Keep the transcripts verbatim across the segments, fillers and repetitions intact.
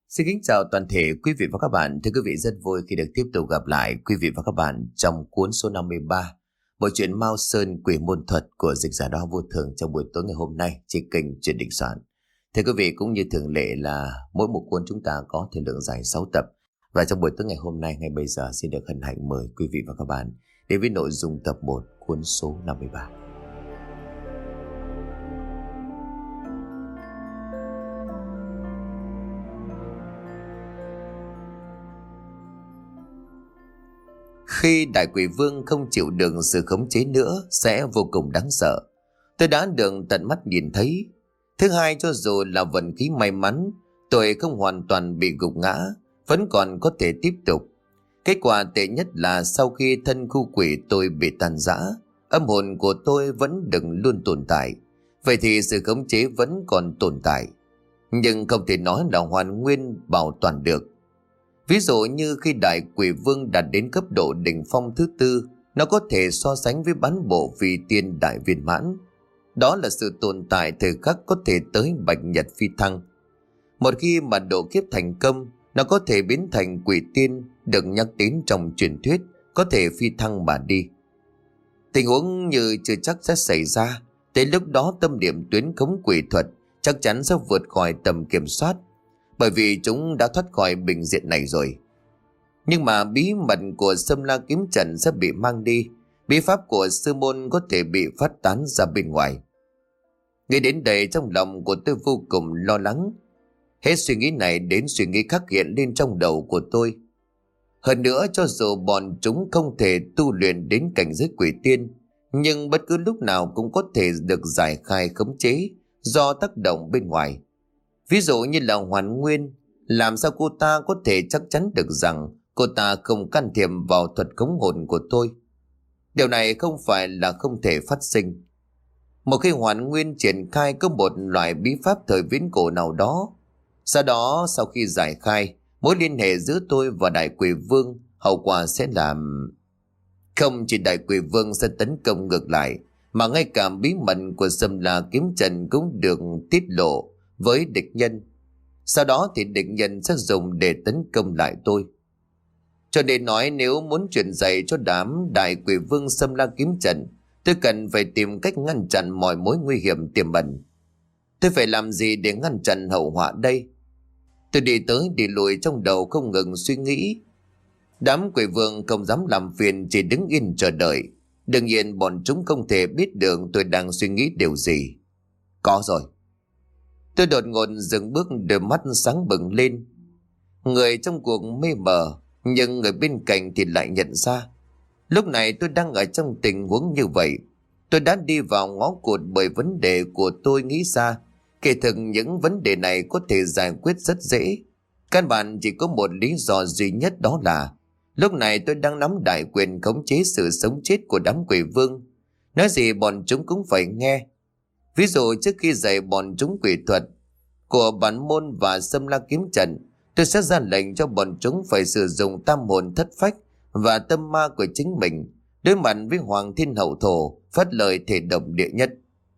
Xin kính chào toàn thể quý vị và các bạn. Thưa quý vị, rất vui khi được tiếp tục gặp lại quý vị và các bạn trong cuốn số năm mươi ba, bộ truyện Mao Sơn Quỷ Môn Thuật của dịch giả Đao Vô Thường trong buổi tối ngày hôm nay trên kênh Truyện Định Soạn. Thưa quý vị, cũng như thường lệ là mỗi một cuốn chúng ta có thời lượng dài sáu tập. Và trong buổi tối ngày hôm nay, ngay bây giờ xin được hân hạnh mời quý vị và các bạn đến với nội dung tập một cuốn số năm mươi ba. Khi đại quỷ vương không chịu đựng sự khống chế nữa sẽ vô cùng đáng sợ. Tôi đã được tận mắt nhìn thấy. Thứ hai, cho dù là vận khí may mắn, tôi không hoàn toàn bị gục ngã, vẫn còn có thể tiếp tục. Kết quả tệ nhất là sau khi thân khu quỷ tôi bị tàn rã, âm hồn của tôi vẫn đừng luôn tồn tại. Vậy thì sự khống chế vẫn còn tồn tại, nhưng không thể nói là hoàn nguyên bảo toàn được. Ví dụ như khi đại quỷ vương đạt đến cấp độ đỉnh phong thứ tư, nó có thể so sánh với bán bộ vị tiên đại viên mãn. Đó là sự tồn tại thời khắc có thể tới bạch nhật phi thăng. Một khi mà độ kiếp thành công, nó có thể biến thành quỷ tiên được nhắc đến trong truyền thuyết, có thể phi thăng mà đi. Tình huống như chưa chắc sẽ xảy ra, tới lúc đó tâm điểm tuyến khống quỷ thuật chắc chắn sẽ vượt khỏi tầm kiểm soát, bởi vì chúng đã thoát khỏi bình diện này rồi. Nhưng mà bí mật của Sâm La kiếm trận sẽ bị mang đi, bí pháp của sư môn có thể bị phát tán ra bên ngoài. Nghĩ đến đây trong lòng của tôi vô cùng lo lắng. Hết suy nghĩ này đến suy nghĩ khác hiện lên trong đầu của tôi. Hơn nữa, cho dù bọn chúng không thể tu luyện đến cảnh giới quỷ tiên, nhưng bất cứ lúc nào cũng có thể được giải khai khống chế do tác động bên ngoài. Ví dụ như là Hoàn Nguyên, làm sao cô ta có thể chắc chắn được rằng cô ta không can thiệp vào thuật khống hồn của tôi? Điều này không phải là không thể phát sinh. Một khi Hoàn Nguyên triển khai có một loại bí pháp thời viễn cổ nào đó, sau đó sau khi giải khai, mối liên hệ giữa tôi và đại quỷ vương, hậu quả sẽ làm... Không chỉ đại quỷ vương sẽ tấn công ngược lại, mà ngay cả bí mật của Sâm La kiếm trận cũng được tiết lộ với địch nhân. Sau đó thì địch nhân sẽ dùng để tấn công lại tôi. Cho nên nói, nếu muốn truyền dạy cho đám đại quỷ vương Sâm La kiếm trận, tôi cần phải tìm cách ngăn chặn mọi mối nguy hiểm tiềm ẩn. Tôi phải làm gì để ngăn chặn hậu họa đây? Tôi đi tới đi lùi trong đầu không ngừng suy nghĩ. Đám quỷ vương không dám làm phiền, chỉ đứng yên chờ đợi. Đương nhiên bọn chúng không thể biết được tôi đang suy nghĩ điều gì. Có rồi. Tôi đột ngột dừng bước, đôi mắt sáng bừng lên. Người trong cuộc mê mờ, nhưng người bên cạnh thì lại nhận ra. Lúc này tôi đang ở trong tình huống như vậy. Tôi đã đi vào ngõ cụt bởi vấn đề của tôi nghĩ ra. Kể thực những vấn đề này có thể giải quyết rất dễ. Căn bản chỉ có một lý do duy nhất, đó là lúc này tôi đang nắm đại quyền khống chế sự sống chết của đám quỷ vương. Nói gì bọn chúng cũng phải nghe. Ví dụ trước khi dạy bọn chúng quỷ thuật của bản môn và Sâm La kiếm trận, tôi sẽ ra lệnh cho bọn chúng phải sử dụng tam hồn thất phách và tâm ma của chính mình, đối mặt với Hoàng Thiên Hậu Thổ, phát lời thể độc địa nhất.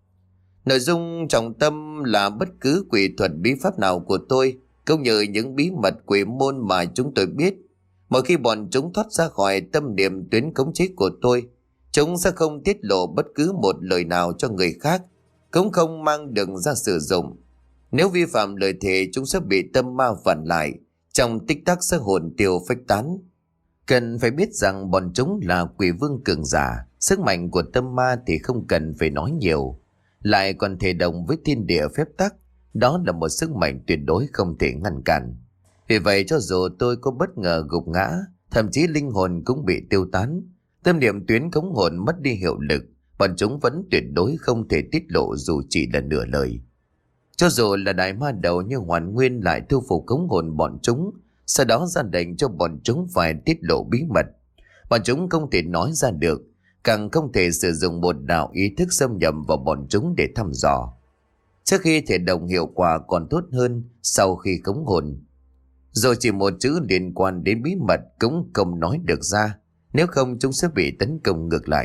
Nội dung trọng tâm là bất cứ quỷ thuật bí pháp nào của tôi, cũng như những bí mật quỷ môn mà chúng tôi biết. Mỗi khi bọn chúng thoát ra khỏi tâm niệm tuyến khống chế của tôi, chúng sẽ không tiết lộ bất cứ một lời nào cho người khác, cũng không mang được ra sử dụng. Nếu vi phạm lời thề, chúng sẽ bị tâm ma phản lại, trong tích tắc sẽ hồn tiêu phách tán. Cần phải biết rằng bọn chúng là quỷ vương cường giả, sức mạnh của tâm ma thì không cần phải nói nhiều, lại còn thể đồng với thiên địa phép tắc. Đó là một sức mạnh tuyệt đối không thể ngăn cản. Vì vậy cho dù tôi có bất ngờ gục ngã, thậm chí linh hồn cũng bị tiêu tán, tâm niệm tuyến khống hồn mất đi hiệu lực, bọn chúng vẫn tuyệt đối không thể tiết lộ dù chỉ là nửa lời. Cho dù là đại ma đầu như Hoàn Nguyên lại thu phục khống hồn bọn chúng, sau đó ra lệnh cho bọn chúng phải tiết lộ bí mật, bọn chúng không thể nói ra được, càng không thể sử dụng một đạo ý thức xâm nhập vào bọn chúng để thăm dò. Trước khi thể đồng hiệu quả còn tốt hơn sau khi khống hồn. Rồi chỉ một chữ liên quan đến bí mật cũng không nói được ra, nếu không chúng sẽ bị tấn công ngược lại.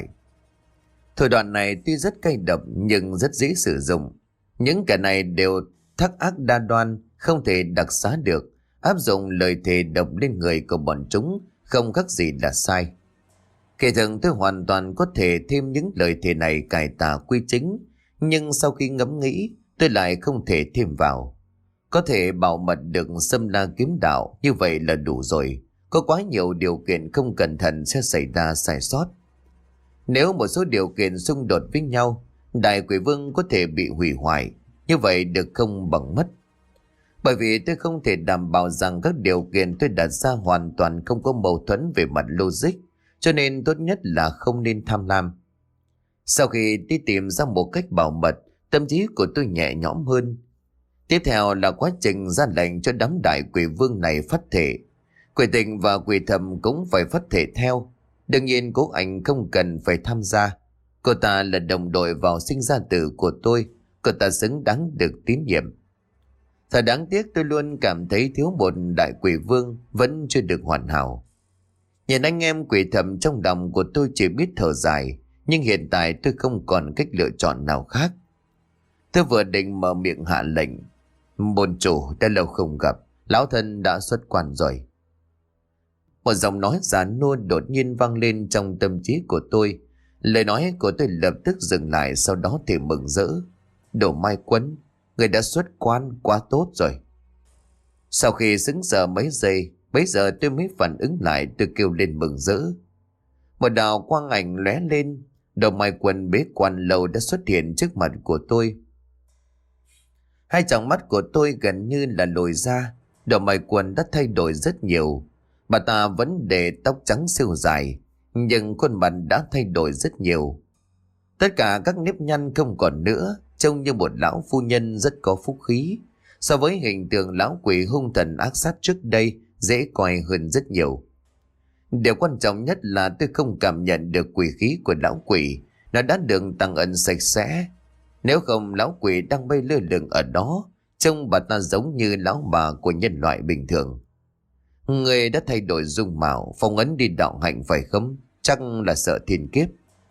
Thủ đoạn này tuy rất cay độc nhưng rất dễ sử dụng. Những kẻ này đều thắc ác đa đoan, không thể đặc xá được. áp dụng lời thề độc lên người của bọn chúng không khác gì là sai. Kể thường tôi hoàn toàn có thể thêm những lời thề này cải tà quy chính, nhưng sau khi ngẫm nghĩ tôi lại không thể thêm vào. Có thể bảo mật được Sâm La kiếm đạo như vậy là đủ rồi. Có quá nhiều điều kiện không cẩn thận sẽ xảy ra sai sót. Nếu một số điều kiện xung đột với nhau, Đại Quỷ Vương có thể bị hủy hoại, như vậy được không bằng mất. Bởi vì tôi không thể đảm bảo rằng các điều kiện tôi đặt ra hoàn toàn không có mâu thuẫn về mặt logic, cho nên tốt nhất là không nên tham lam. Sau khi đi tìm ra một cách bảo mật, tâm trí của tôi nhẹ nhõm hơn. Tiếp theo là quá trình ra lệnh cho đám Đại Quỷ Vương này phát thể. Quỷ Tình và Quỷ Thầm cũng phải phát thể theo. Đương nhiên Cố Ảnh không cần phải tham gia. Cô ta là đồng đội vào sinh ra tử của tôi. Cô ta xứng đáng được tín nhiệm. Thật đáng tiếc tôi luôn cảm thấy thiếu một Đại Quỷ Vương vẫn chưa được hoàn hảo. Nhìn anh em Quỷ Thầm trong lòng của tôi chỉ biết thở dài. Nhưng hiện tại tôi không còn cách lựa chọn nào khác. Tôi vừa định mở miệng hạ lệnh. Môn chủ đã lâu không gặp, lão thân đã xuất quan rồi. Một giọng nói giàn nua đột nhiên vang lên trong tâm trí của tôi. Lời nói của tôi lập tức dừng lại, sau đó thì mừng rỡ. Đồ Mai Quân, người đã xuất quan, quá tốt rồi. Sau khi sững sờ mấy giây, bấy giờ tôi mới phản ứng lại, tôi kêu lên mừng rỡ. Một đạo quang ảnh lóe lên, Đồ Mai Quân bế quan lâu đã xuất hiện trước mặt của tôi. Hai tròng mắt của tôi gần như là lồi ra. Đồ Mai Quân đã thay đổi rất nhiều. Bà ta vẫn để tóc trắng siêu dài, nhưng khuôn mặt đã thay đổi rất nhiều. Tất cả các nếp nhăn không còn nữa, trông như một lão phu nhân rất có phúc khí. So với hình tượng lão quỷ hung thần ác sát trước đây, dễ coi hơn rất nhiều. Điều quan trọng nhất là tôi không cảm nhận được quỷ khí của lão quỷ. Nó đã được tăng ẩn sạch sẽ. Nếu không, lão quỷ đang bay lơ lửng ở đó, trông bà ta giống như lão bà của nhân loại bình thường. Người đã thay đổi dung mạo, phong ấn đi đạo hạnh phải không? Chắc là sợ thiên kiếp.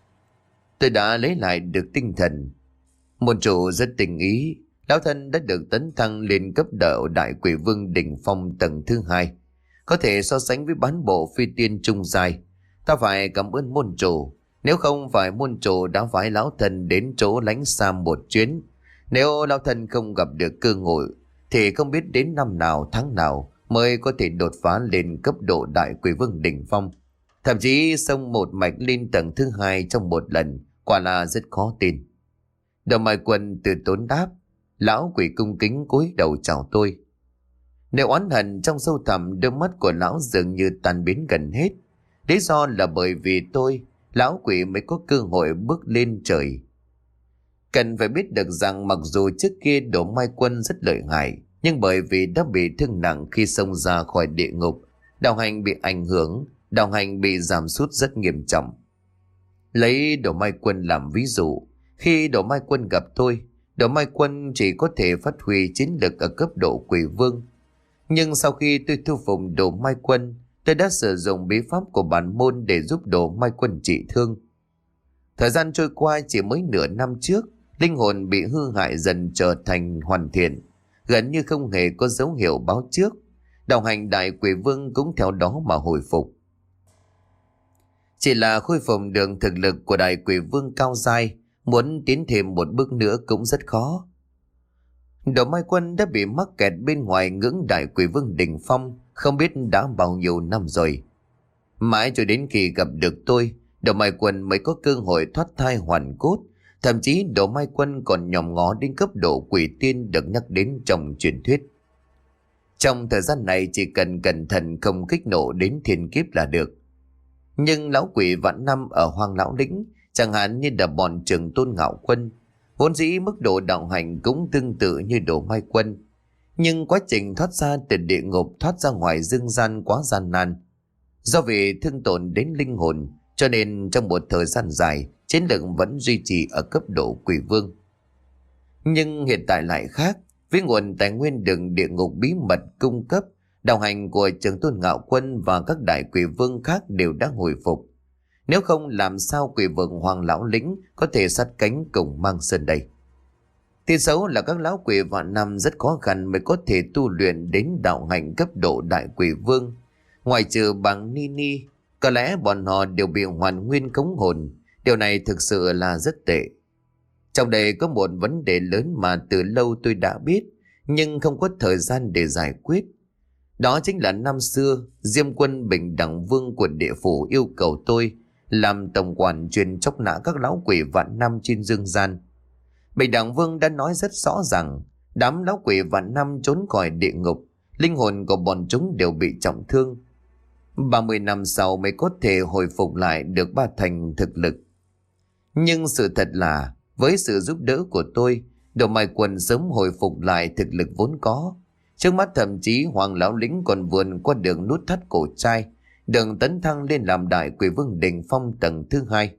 Tôi đã lấy lại được tinh thần. Môn chủ rất tình ý. Lão thân đã được tấn thăng lên cấp độ Đại Quỷ Vương đỉnh phong tầng thứ hai, có thể so sánh với bán bộ phi tiên trung giai. Ta phải cảm ơn môn chủ. Nếu không phải môn chủ đã phái lão thân đến chỗ lánh xa một chuyến, nếu lão thân không gặp được cơ hội, thì không biết đến năm nào tháng nào mới có thể đột phá lên cấp độ Đại Quỷ Vương đỉnh phong. Thậm chí xông một mạch lên tầng thứ hai trong một lần, quả là rất khó tin. Đồ Mai Quân từ tốn đáp. Lão quỷ cung kính cúi đầu chào tôi. Nếu oán hận trong sâu thẳm, đôi mắt của lão dường như tan biến gần hết. Lý do là bởi vì tôi, lão quỷ mới có cơ hội bước lên trời. Cần phải biết được rằng mặc dù trước kia Đồ Mai Quân rất lợi hại, nhưng bởi vì đã bị thương nặng khi xông ra khỏi địa ngục, đạo hành bị ảnh hưởng, đạo hành bị giảm sút rất nghiêm trọng. Lấy Đồ Mai Quân làm ví dụ, khi Đồ Mai Quân gặp tôi, Đồ Mai Quân chỉ có thể phát huy chiến lực ở cấp độ Quỷ Vương. Nhưng sau khi tôi thu phục Đồ Mai Quân, tôi đã sử dụng bí pháp của bản môn để giúp Đồ Mai Quân trị thương. Thời gian trôi qua chỉ mới nửa năm trước, linh hồn bị hư hại dần trở thành hoàn thiện, gần như không hề có dấu hiệu báo trước. Đạo hành Đại Quỷ Vương cũng theo đó mà hồi phục. Chỉ là khôi phục được thực lực của Đại Quỷ Vương cao giai, muốn tiến thêm một bước nữa cũng rất khó. Đồ Mai Quân đã bị mắc kẹt bên ngoài ngưỡng Đại Quỷ Vương đỉnh phong không biết đã bao nhiêu năm rồi. Mãi cho đến khi gặp được tôi, Đồ Mai Quân mới có cơ hội thoát thai hoàn cốt. Thậm chí Đồ Mai Quân còn nhòm ngó đến cấp độ quỷ tiên được nhắc đến trong truyền thuyết. Trong thời gian này chỉ cần cẩn thận không kích nổ đến thiên kiếp là được. Nhưng lão quỷ vạn năm ở Hoang Lão Lĩnh, chẳng hạn như là bọn Trường Tôn Ngạo Quân, vốn dĩ mức độ đạo hành cũng tương tự như Đồ Mai Quân. Nhưng quá trình thoát ra từ địa ngục, thoát ra ngoài dương gian quá gian nan. Do vì thương tổn đến linh hồn, cho nên trong một thời gian dài, chiến lực vẫn duy trì ở cấp độ Quỷ Vương. Nhưng hiện tại lại khác, với nguồn tài nguyên đường địa ngục bí mật cung cấp, đạo hành của Trường Tôn Ngạo Quân và các đại quỷ vương khác đều đã hồi phục. Nếu không làm sao quỷ vương Hoàng Lão Lĩnh có thể sát cánh cùng Mang Sơn đây? Tin xấu là các lão quỷ vạn năm rất khó khăn mới có thể tu luyện đến đạo hạnh cấp độ đại quỷ vương. Ngoài trừ bằng Nini, có lẽ bọn họ đều bị hoàn nguyên cống hồn. Điều này thực sự là rất tệ. Trong đây có một vấn đề lớn mà từ lâu tôi đã biết, nhưng không có thời gian để giải quyết. Đó chính là năm xưa, Diêm Quân Bình Đẳng Vương của địa phủ yêu cầu tôi làm tổng quản chuyên chóc nã các lão quỷ vạn năm trên dương gian. Bình Đẳng Vương đã nói rất rõ rằng đám lão quỷ vạn năm trốn khỏi địa ngục, linh hồn của bọn chúng đều bị trọng thương. ba mươi năm sau mới có thể hồi phục lại được ba thành thực lực. Nhưng sự thật là với sự giúp đỡ của tôi, Đầu Mai Quân sớm hồi phục lại thực lực vốn có. Trước mắt thậm chí Hoàng lão lĩnh còn vươn qua đường nút thắt cổ trai, đường tấn thăng lên làm đại quỷ vương đỉnh phong tầng thứ hai.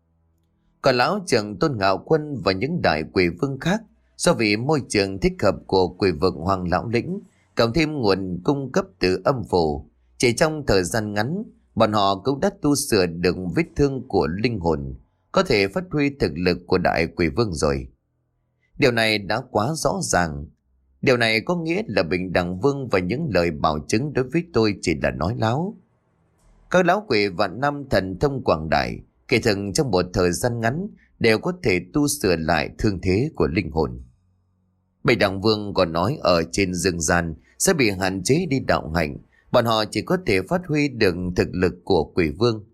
Còn lão trưởng Tôn Ngạo Quân và những đại quỷ vương khác, do vì môi trường thích hợp của quỷ vực Hoàng lão lĩnh, cộng thêm nguồn cung cấp từ âm phủ, chỉ trong thời gian ngắn, bọn họ cũng đã tu sửa được vết thương của linh hồn, có thể phát huy thực lực của đại quỷ vương rồi. Điều này đã quá rõ ràng. Điều này có nghĩa là Bình Đẳng Vương và những lời bảo chứng đối với tôi chỉ là nói láo. Các lão quỷ vạn năm thần thông quảng đại, kể thực trong một thời gian ngắn đều có thể tu sửa lại thương thế của linh hồn. Bình Đẳng Vương còn nói ở trên dương gian sẽ bị hạn chế đi đạo hạnh, bọn họ chỉ có thể phát huy được thực lực của quỷ vương.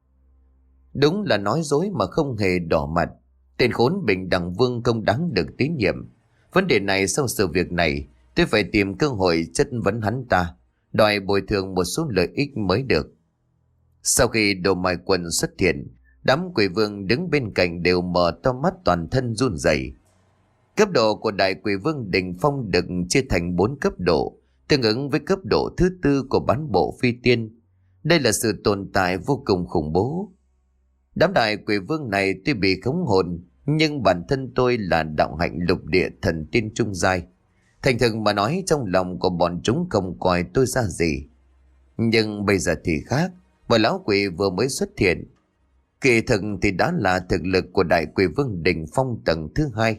Đúng là nói dối mà không hề đỏ mặt. Tên khốn Bình Đẳng Vương không đáng được tín nhiệm. Vấn đề này sau sự việc này, tôi phải tìm cơ hội chất vấn hắn ta, đòi bồi thường một số lợi ích mới được. Sau khi Đầu Mai Quân xuất hiện, đám quỷ vương đứng bên cạnh đều mở to mắt, toàn thân run rẩy. Cấp độ của đại quỷ vương đỉnh phong được chia thành bốn cấp độ, tương ứng với cấp độ thứ tư của bán bộ phi tiên. Đây là sự tồn tại vô cùng khủng bố. Đám đại quỷ vương này tuy bị khống hồn, nhưng bản thân tôi là đạo hạnh lục địa thần tiên trung giai. Thành thực mà nói, trong lòng của bọn chúng không coi tôi ra gì. Nhưng bây giờ thì khác, bởi lão quỷ vừa mới xuất hiện. Kỳ thực thì đã là thực lực của đại quỷ vương đỉnh phong tầng thứ hai.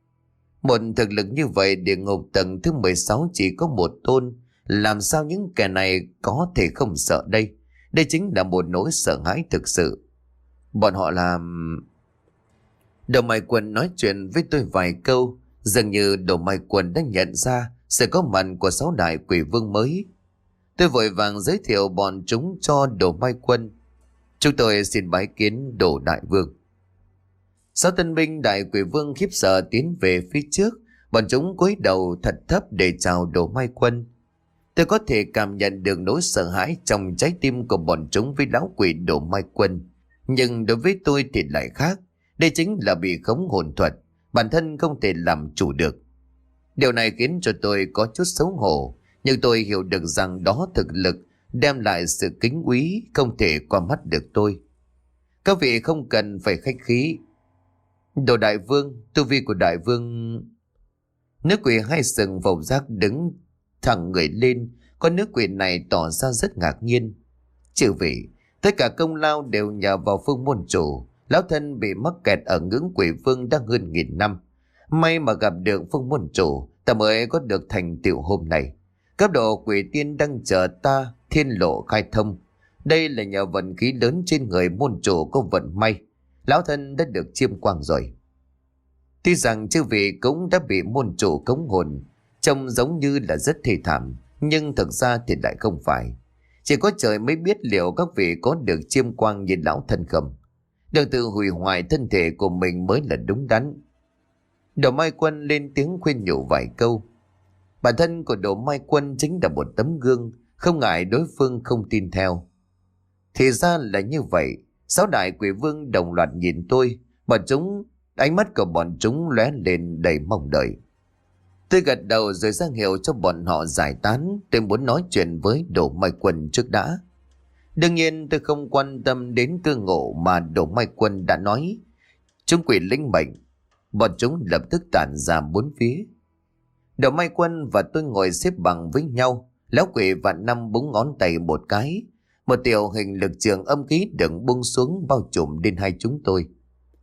Một thực lực như vậy, địa ngục tầng thứ mười sáu chỉ có một tôn. Làm sao những kẻ này có thể không sợ đây? Đây chính là một nỗi sợ hãi thực sự. Bọn họ làm... Đầu Mai Quân nói chuyện với tôi vài câu, dường như Đầu Mai Quân đã nhận ra sự có mặt của sáu đại quỷ vương mới. Tôi vội vàng giới thiệu bọn chúng cho Đầu Mai Quân. Chúng tôi xin bái kiến Đồ Đại Vương. Sáu tân binh đại quỷ vương khiếp sợ tiến về phía trước, bọn chúng cúi đầu thật thấp để chào Đồ Mai Quân. Tôi có thể cảm nhận được nỗi sợ hãi trong trái tim của bọn chúng với lão quỷ Đồ Mai Quân. Nhưng đối với tôi thì lại khác. Đây chính là bị khống hồn thuật, bản thân không thể làm chủ được. Điều này khiến cho tôi có chút xấu hổ, nhưng tôi hiểu được rằng đó thực lực đem lại sự kính quý không thể qua mắt được tôi. Các vị không cần phải khách khí. Đồ Đại Vương, tu vi của Đại Vương... Nữ quỷ hai sừng vầu giác đứng thẳng người lên, con nữ quỷ này tỏ ra rất ngạc nhiên. Chư vị, tất cả công lao đều nhờ vào Phương môn chủ. Lão thân bị mắc kẹt ở ngưỡng quỷ vương đã hơn nghìn năm. May mà gặp được Phương môn chủ, ta mới có được thành tựu hôm nay. Cấp độ quỷ tiên đang chờ ta thiên lộ khai thông. Đây là nhờ vận khí lớn trên người môn chủ có vận may. Lão thân đã được chiêm quang rồi. Tuy rằng chư vị cũng đã bị môn chủ cống hồn, trông giống như là rất thê thảm, nhưng thực ra thì lại không phải. Chỉ có trời mới biết liệu các vị có được chiêm quang như lão thân không. Đừng tự hủy hoại thân thể của mình mới là đúng đắn. Đồ Mai Quân lên tiếng khuyên nhủ vài câu. Bản thân của Đồ Mai Quân chính là một tấm gương, không ngại đối phương không tin theo. Thì ra là như vậy. Sáu đại quỷ vương đồng loạt nhìn tôi, bọn chúng, ánh mắt của bọn chúng lóe lên đầy mong đợi. Tôi gật đầu rồi ra hiệu cho bọn họ giải tán. Tôi muốn nói chuyện với Đồ Mai Quân trước đã. Đương nhiên tôi không quan tâm đến cơ ngộ mà Đồ Mai Quân đã nói. Chúng quỷ linh mệnh. Bọn chúng lập tức tản ra bốn phía. Đồ Mai Quân và tôi ngồi xếp bằng với nhau. Lão quỷ vạn năm búng ngón tay một cái. Một tiểu hình lực trường âm khí đựng bung xuống bao trùm lên hai chúng tôi.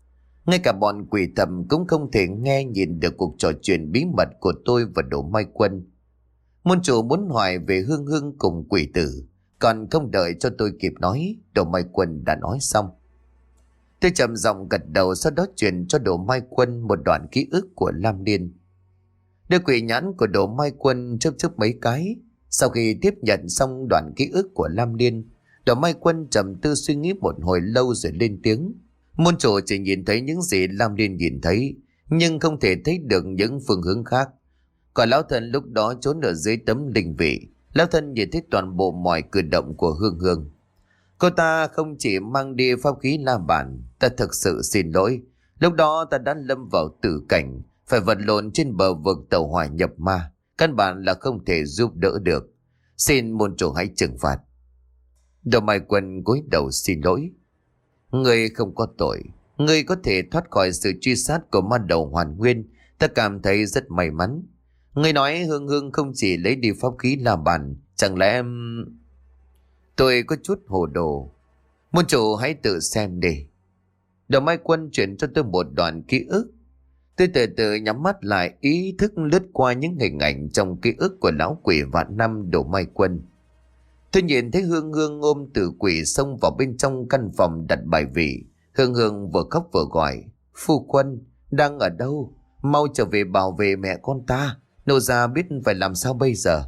Ngay cả bọn quỷ thầm cũng không thể nghe nhìn được cuộc trò chuyện bí mật của tôi và Đỗ Mai Quân. Môn chủ muốn hỏi về Hương Hương cùng quỷ tử, còn không đợi cho tôi kịp nói, Đỗ Mai Quân đã nói xong. Tôi trầm giọng gật đầu, sau đó truyền cho Đỗ Mai Quân một đoạn ký ức của Lam Liên. Đôi quỷ nhãn của Đỗ Mai Quân chớp chớp mấy cái. Sau khi tiếp nhận xong đoạn ký ức của Lam Liên, Đỗ Mai Quân trầm tư suy nghĩ một hồi lâu rồi lên tiếng. Môn chủ chỉ nhìn thấy những gì Lam Liên nhìn thấy, nhưng không thể thấy được những phương hướng khác. Còn lão thân lúc đó trốn ở dưới tấm linh vị, lão thân nhìn thấy toàn bộ mọi cử động của Hương Hương. Cô ta không chỉ mang đi pháp khí la bàn, ta thực sự xin lỗi. Lúc đó ta đã lâm vào tử cảnh, phải vật lộn trên bờ vực tàu hỏa nhập ma, căn bản là không thể giúp đỡ được. Xin môn chủ hãy trừng phạt. Đỗ Mai Quân cúi đầu xin lỗi. Ngươi không có tội, ngươi có thể thoát khỏi sự truy sát của ma đầu Hoàn Nguyên, ta cảm thấy rất may mắn. Ngươi nói Hương Hương không chỉ lấy đi pháp khí la bàn, chẳng lẽ em... Tôi có chút hồ đồ. Môn chủ hãy tự xem đi. Đỗ Mai Quân chuyển cho tôi một đoạn ký ức. Tôi từ từ nhắm mắt lại, ý thức lướt qua những hình ảnh trong ký ức của lão quỷ vạn năm Đỗ Mai Quân. Tôi nhìn thấy Hương Hương ôm tử quỷ xông vào bên trong căn phòng đặt bài vị. Hương Hương vừa khóc vừa gọi. Phu quân, đang ở đâu? Mau trở về bảo vệ mẹ con ta. Nô gia biết phải làm sao bây giờ.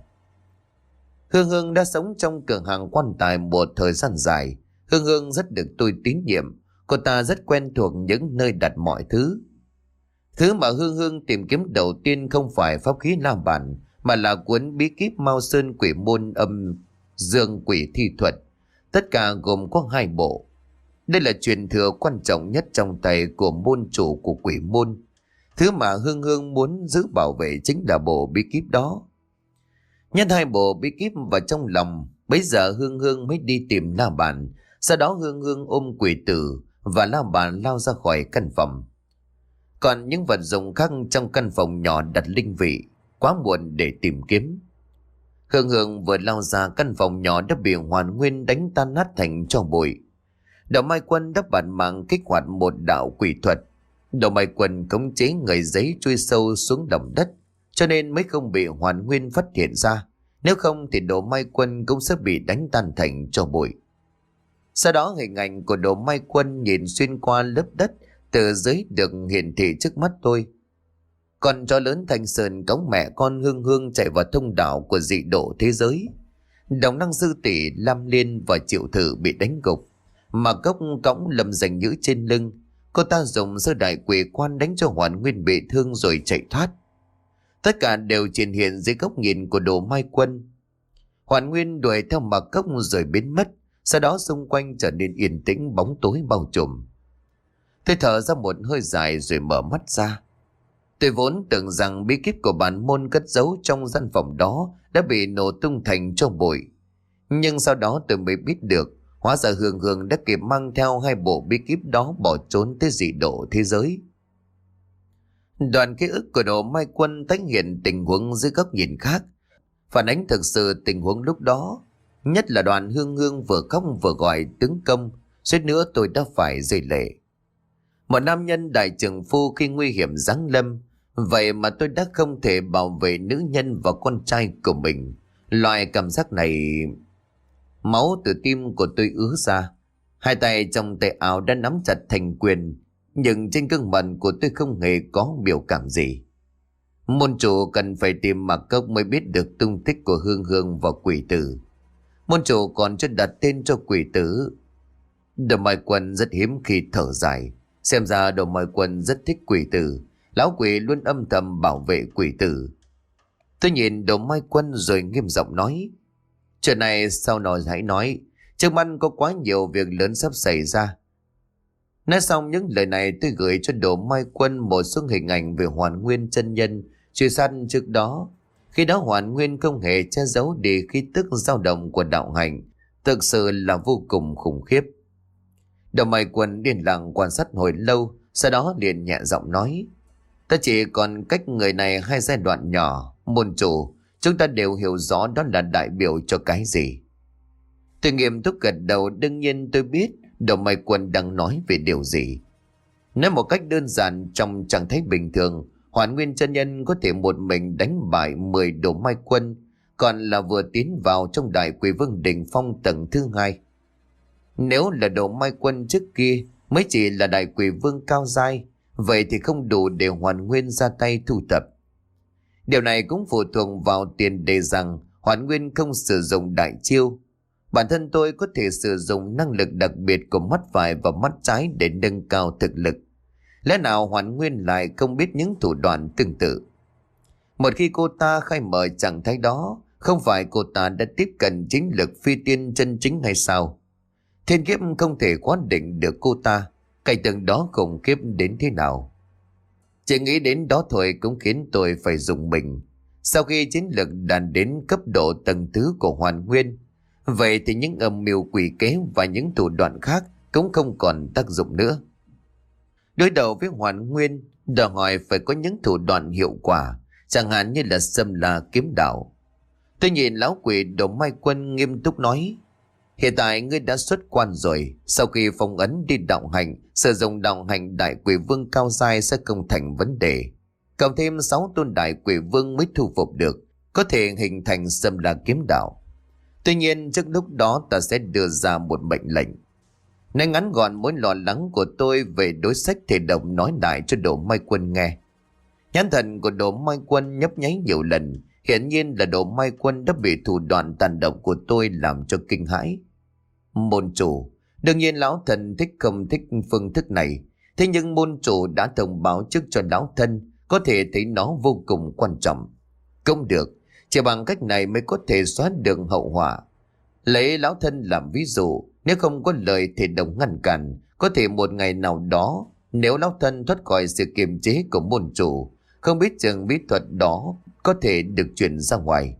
Hương Hương đã sống trong cửa hàng quan tài một thời gian dài. Hương Hương rất được tôi tín nhiệm. Cô ta rất quen thuộc những nơi đặt mọi thứ. Thứ mà Hương Hương tìm kiếm đầu tiên không phải pháp khí la bàn, mà là cuốn bí kíp Mao Sơn Quỷ Môn Âm Dương Quỷ Thi Thuật. Tất cả gồm có hai bộ. Đây là truyền thừa quan trọng nhất trong tay của môn chủ của quỷ môn. Thứ mà Hương Hương muốn giữ bảo vệ chính là bộ bí kíp đó. Nhét hai bộ bí kíp vào trong lòng, bấy giờ Hương Hương mới đi tìm la bàn. Sau đó Hương Hương ôm quỷ tử và la bàn lao ra khỏi căn phòng. Còn những vật dụng khác trong căn phòng nhỏ đặt linh vị, quá muộn để tìm kiếm. Hương Hương vừa lao ra, căn phòng nhỏ đã bị Hoàn Nguyên đánh tan nát thành tro bụi. Đỗ Mai Quân đã bản mạng kích hoạt một đạo quỷ thuật. Đỗ Mai Quân khống chế người giấy chui sâu xuống lòng đất, cho nên mới không bị Hoàn Nguyên phát hiện ra. Nếu không thì Đỗ Mai Quân cũng sẽ bị đánh tan thành tro bụi. Sau đó hình ảnh của Đỗ Mai Quân nhìn xuyên qua lớp đất từ dưới được hiển thị trước mắt tôi. Con chó lớn Thanh Sơn cõng mẹ con Hương Hương chạy vào thông đạo của dị độ thế giới. Đồng năng sư tỷ Lam Liên và Triệu Thử bị đánh gục, mà Cốc cõng Lâm Giành Nhữ trên lưng. Cô ta dùng sơ đại quỷ quan đánh cho Hoàn Nguyên bị thương rồi chạy thoát. Tất cả đều triển hiện dưới góc nhìn của Đỗ Mai Quân. Hoàn Nguyên đuổi theo Mạc Cốc rồi biến mất. Sau đó xung quanh trở nên yên tĩnh, bóng tối bao trùm. Tôi thở ra một hơi dài rồi mở mắt ra. Tôi vốn tưởng rằng bí kíp của bản môn cất giấu trong gian phòng đó đã bị nổ tung thành tro bụi. Nhưng sau đó tôi mới biết được, hóa ra Hương Hương đã kịp mang theo hai bộ bí kíp đó bỏ trốn tới dị độ thế giới. Đoạn ký ức của Đỗ Mai Quân tái hiện tình huống dưới góc nhìn khác, phản ánh thực sự tình huống lúc đó. Nhất là đoạn Hương Hương vừa khóc vừa gọi tướng công, suýt nữa tôi đã phải rơi lệ. Một nam nhân đại trượng phu khi nguy hiểm giáng lâm, vậy mà tôi đã không thể bảo vệ nữ nhân và con trai của mình. Loại cảm giác này... Máu từ tim của tôi ứa ra. Hai tay trong tay áo đã nắm chặt thành quyền, nhưng trên gương mặt của tôi không hề có biểu cảm gì. Môn chủ cần phải tìm Mạc Cốc mới biết được tung tích của Hương Hương và quỷ tử. Môn chủ còn chưa đặt tên cho quỷ tử. Đỗ Mai Quân rất hiếm khi thở dài. Xem ra Đỗ Mai Quân rất thích quỷ tử. Lão quỷ luôn âm thầm bảo vệ quỷ tử. Tôi nhìn Đỗ Mai Quân rồi nghiêm giọng nói: chuyện này sau đó hãy nói. Trước mắt có quá nhiều việc lớn sắp xảy ra. Nói xong những lời này, tôi gửi cho Đỗ Mai Quân một số hình ảnh về Hoàn Nguyên chân nhân truy sát trước đó. Khi đó Hoàn Nguyên không hề che giấu đi khí tức dao động của đạo hành, thực sự là vô cùng khủng khiếp. Đỗ Mai Quân điên lặng quan sát hồi lâu, sau đó liền nhẹ giọng nói: ta chỉ còn cách người này hai giai đoạn nhỏ. Môn chủ, chúng ta đều hiểu rõ đó là đại biểu cho cái gì. Tôi nghiêm túc gật đầu. Đương nhiên tôi biết Đỗ Mai Quân đang nói về điều gì. Nói một cách đơn giản, trong trạng thái bình thường, Hoàn Nguyên chân nhân có thể một mình đánh bại mười đồ mai quân, còn là vừa tiến vào trong đại quỷ vương đỉnh phong tầng thứ hai. Nếu là đồ mai quân trước kia mới chỉ là đại quỷ vương cao giai, vậy thì không đủ để Hoàn Nguyên ra tay thu thập. Điều này cũng phụ thuộc vào tiền đề rằng Hoàn Nguyên không sử dụng đại chiêu. Bản thân tôi có thể sử dụng năng lực đặc biệt của mắt phải và mắt trái để nâng cao thực lực. Lẽ nào Hoàn Nguyên lại không biết những thủ đoạn tương tự? Một khi cô ta khai mở trạng thái đó, không phải cô ta đã tiếp cận chính lực phi tiên chân chính hay sao? Thiên kiếp không thể khóa định được cô ta, cảnh tượng đó khủng khiếp đến thế nào? Chỉ nghĩ đến đó thôi cũng khiến tôi phải rùng mình. Sau khi chiến lực đạt đến cấp độ tầng thứ của Hoàn Nguyên, vậy thì những âm mưu quỷ kế và những thủ đoạn khác cũng không còn tác dụng nữa. Đối đầu với Hoàn Nguyên, đòi hỏi phải có những thủ đoạn hiệu quả, chẳng hạn như là xâm la kiếm đạo. Tôi nhìn lão quỷ Đồ Mai Quân nghiêm túc nói: hiện tại ngươi đã xuất quan rồi, sau khi phong ấn đi đạo hành, sử dụng đạo hành đại quỷ vương cao giai sẽ không thành vấn đề. Cộng thêm sáu tôn đại quỷ vương mới thu phục được, có thể hình thành xâm la kiếm đạo. Tuy nhiên trước lúc đó ta sẽ đưa ra một mệnh lệnh. Nói ngắn gọn mối lo lắng của tôi về đối sách thể động nói lại cho Đồ Mai Quân nghe. Nhãn thần của Đồ Mai Quân nhấp nháy nhiều lần, hiển nhiên là Đồ Mai Quân đã bị thủ đoạn tàn độc của tôi làm cho kinh hãi. Môn chủ, đương nhiên lão thần thích không thích phương thức này, thế nhưng môn chủ đã thông báo trước cho lão thân, có thể thấy nó vô cùng quan trọng. Không được, chỉ bằng cách này mới có thể xóa được hậu họa. Lấy lão thân làm ví dụ, nếu không có lời thì đồng ngăn cản, có thể một ngày nào đó, nếu lão thân thoát khỏi sự kiềm chế của môn chủ, không biết chừng bí thuật đó có thể được truyền ra ngoài.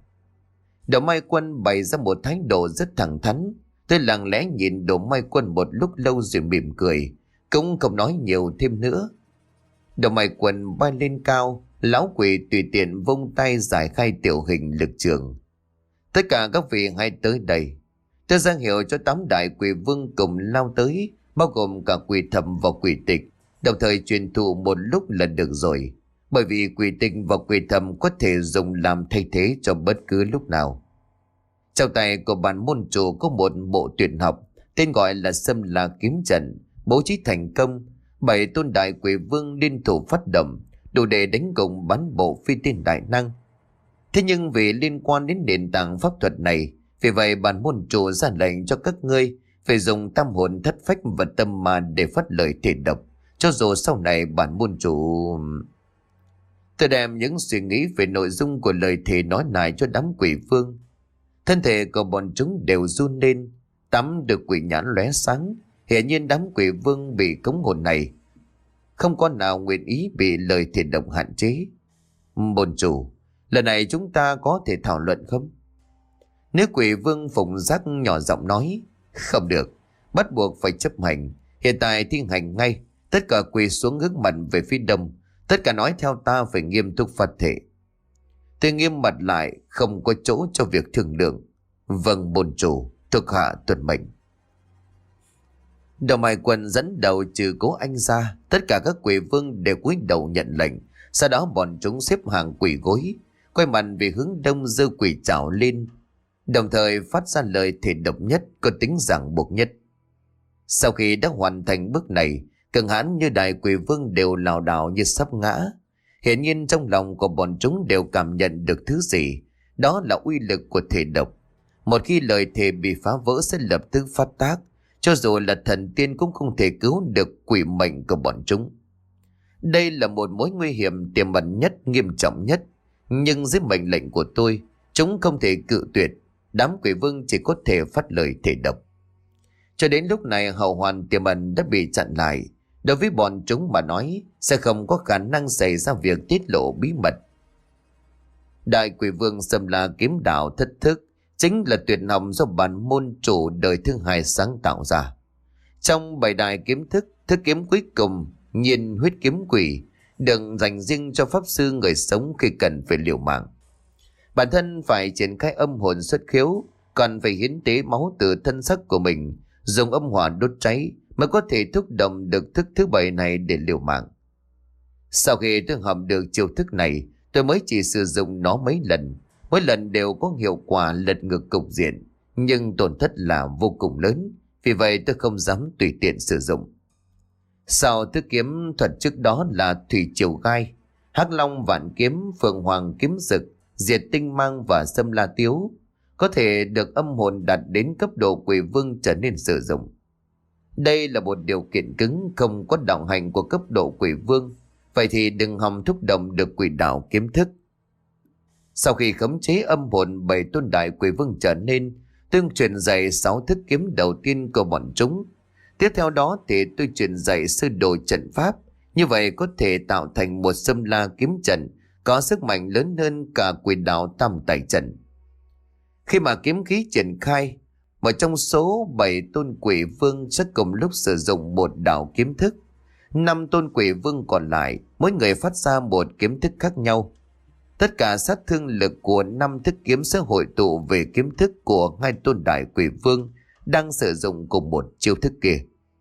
Đồ Mai Quân bày ra một thái độ rất thẳng thắn. Tôi lặng lẽ nhìn Đồ Mai Quân một lúc lâu rồi mỉm cười, cũng không nói nhiều thêm nữa. Đồ Mai Quân bay lên cao, lão quỷ tùy tiện vung tay giải khai tiểu hình lực trường. Tất cả các vị hãy tới đây. Tôi ra hiệu cho tám đại quỷ vương cùng lao tới, bao gồm cả quỷ thầm và quỷ tịch, đồng thời truyền thụ một lúc là được rồi. Bởi vì quỷ tịch và quỷ thầm có thể dùng làm thay thế cho bất cứ lúc nào. Trong tay của bản môn chủ có một bộ tuyệt học, tên gọi là Xâm La Kiếm Trận, bố trí thành công. Bảy tôn đại quỷ vương liên thủ phát động, đủ để đánh cùng bắn bộ phi tiên đại năng. Thế nhưng vì liên quan đến nền tảng pháp thuật này, vì vậy bản môn chủ ra lệnh cho các ngươi phải dùng tam hồn thất phách và tâm ma để phát lời thể độc, cho dù sau này bản môn chủ... Tôi đem những suy nghĩ về nội dung của lời thề nói lại cho đám quỷ vương. Thân thể của bọn chúng đều run lên, tắm được quỷ nhãn lóe sáng. Hiển nhiên đám quỷ vương bị cống hồn này không con nào nguyện ý bị lời thề độc hạn chế. Môn chủ, lần này chúng ta có thể thảo luận không? Nếu quỷ vương phụng giác nhỏ giọng nói: không được, bắt buộc phải chấp hành. Hiện tại thi hành ngay. Tất cả quỳ xuống hướng mặt về phía đông. Tất cả nói theo ta phải nghiêm túc phát thể. Tôi nghiêm mặt lại, không có chỗ cho việc thương lượng. Vâng môn chủ, thuộc hạ tuân mệnh. Đầu Mai Quân dẫn đầu trừ Cố Anh ra, tất cả các quỷ vương đều cúi đầu nhận lệnh. Sau đó bọn chúng xếp hàng quỳ gối, quay mặt về hướng đông giơ quỷ trảo lên, đồng thời phát ra lời thề độc nhất, có tính ràng buộc nhất. Sau khi đã hoàn thành bước này, cường hãn như đại quỷ vương đều lảo đảo như sắp ngã. Hiển nhiên trong lòng của bọn chúng đều cảm nhận được thứ gì, đó là uy lực của thể độc. Một khi lời thề bị phá vỡ sẽ lập tức phát tác, cho dù là thần tiên cũng không thể cứu được quỷ mệnh của bọn chúng. Đây là một mối nguy hiểm tiềm ẩn nhất, nghiêm trọng nhất. Nhưng dưới mệnh lệnh của tôi, chúng không thể cự tuyệt. Đám quỷ vương chỉ có thể phát lời thể độc. Cho đến lúc này hậu hoàn tiềm ẩn đã bị chặn lại. Đối với bọn chúng mà nói, sẽ không có khả năng xảy ra việc tiết lộ bí mật. Đại quỷ vương Xâm La Kiếm Đạo thất thức chính là tuyệt học do bản môn chủ đời thứ hai sáng tạo ra. Trong bảy đại kiếm thức, thức kiếm cuối cùng, Nhiên Huyết Kiếm Quỷ, được dành riêng cho pháp sư người sống khi cần phải liều mạng. Bản thân phải triển khai âm hồn xuất khiếu, còn phải hiến tế máu từ thân xác của mình, dùng âm hỏa đốt cháy mới có thể thúc động được thức thứ bảy này để liều mạng. Sau khi tôi học được chiêu thức này, tôi mới chỉ sử dụng nó mấy lần. Mỗi lần đều có hiệu quả lật ngược cục diện, nhưng tổn thất là vô cùng lớn. Vì vậy tôi không dám tùy tiện sử dụng. Sau thức kiếm thuật trước đó là Thủy Triều Gai, Hắc Long Vạn Kiếm, Phượng Hoàng Kiếm Dực, Diệt Tinh Mang và Sâm La Tiếu, có thể được âm hồn đạt đến cấp độ quỷ vương trở nên sử dụng. Đây là một điều kiện cứng, không có đạo hành của cấp độ quỷ vương, vậy thì đừng hòng thúc động được quỷ đạo kiếm thức. Sau khi khống chế âm hồn bảy tôn đại quỷ vương trở nên, tôi truyền dạy sáu thức kiếm đầu tiên của bọn chúng. Tiếp theo đó thì tôi truyền dạy sơ đồ trận pháp, như vậy có thể tạo thành một Sâm La kiếm trận có sức mạnh lớn hơn cả quỷ đạo tam tài trận. Khi mà kiếm khí triển khai, một trong số bảy tôn quỷ vương sẽ cùng lúc sử dụng một đạo kiếm thức. Năm tôn quỷ vương còn lại, mỗi người phát ra một kiếm thức khác nhau. Tất cả sát thương lực của năm thức kiếm sẽ hội tụ về kiếm thức của hai tôn đại quỷ vương đang sử dụng cùng một chiêu thức kia.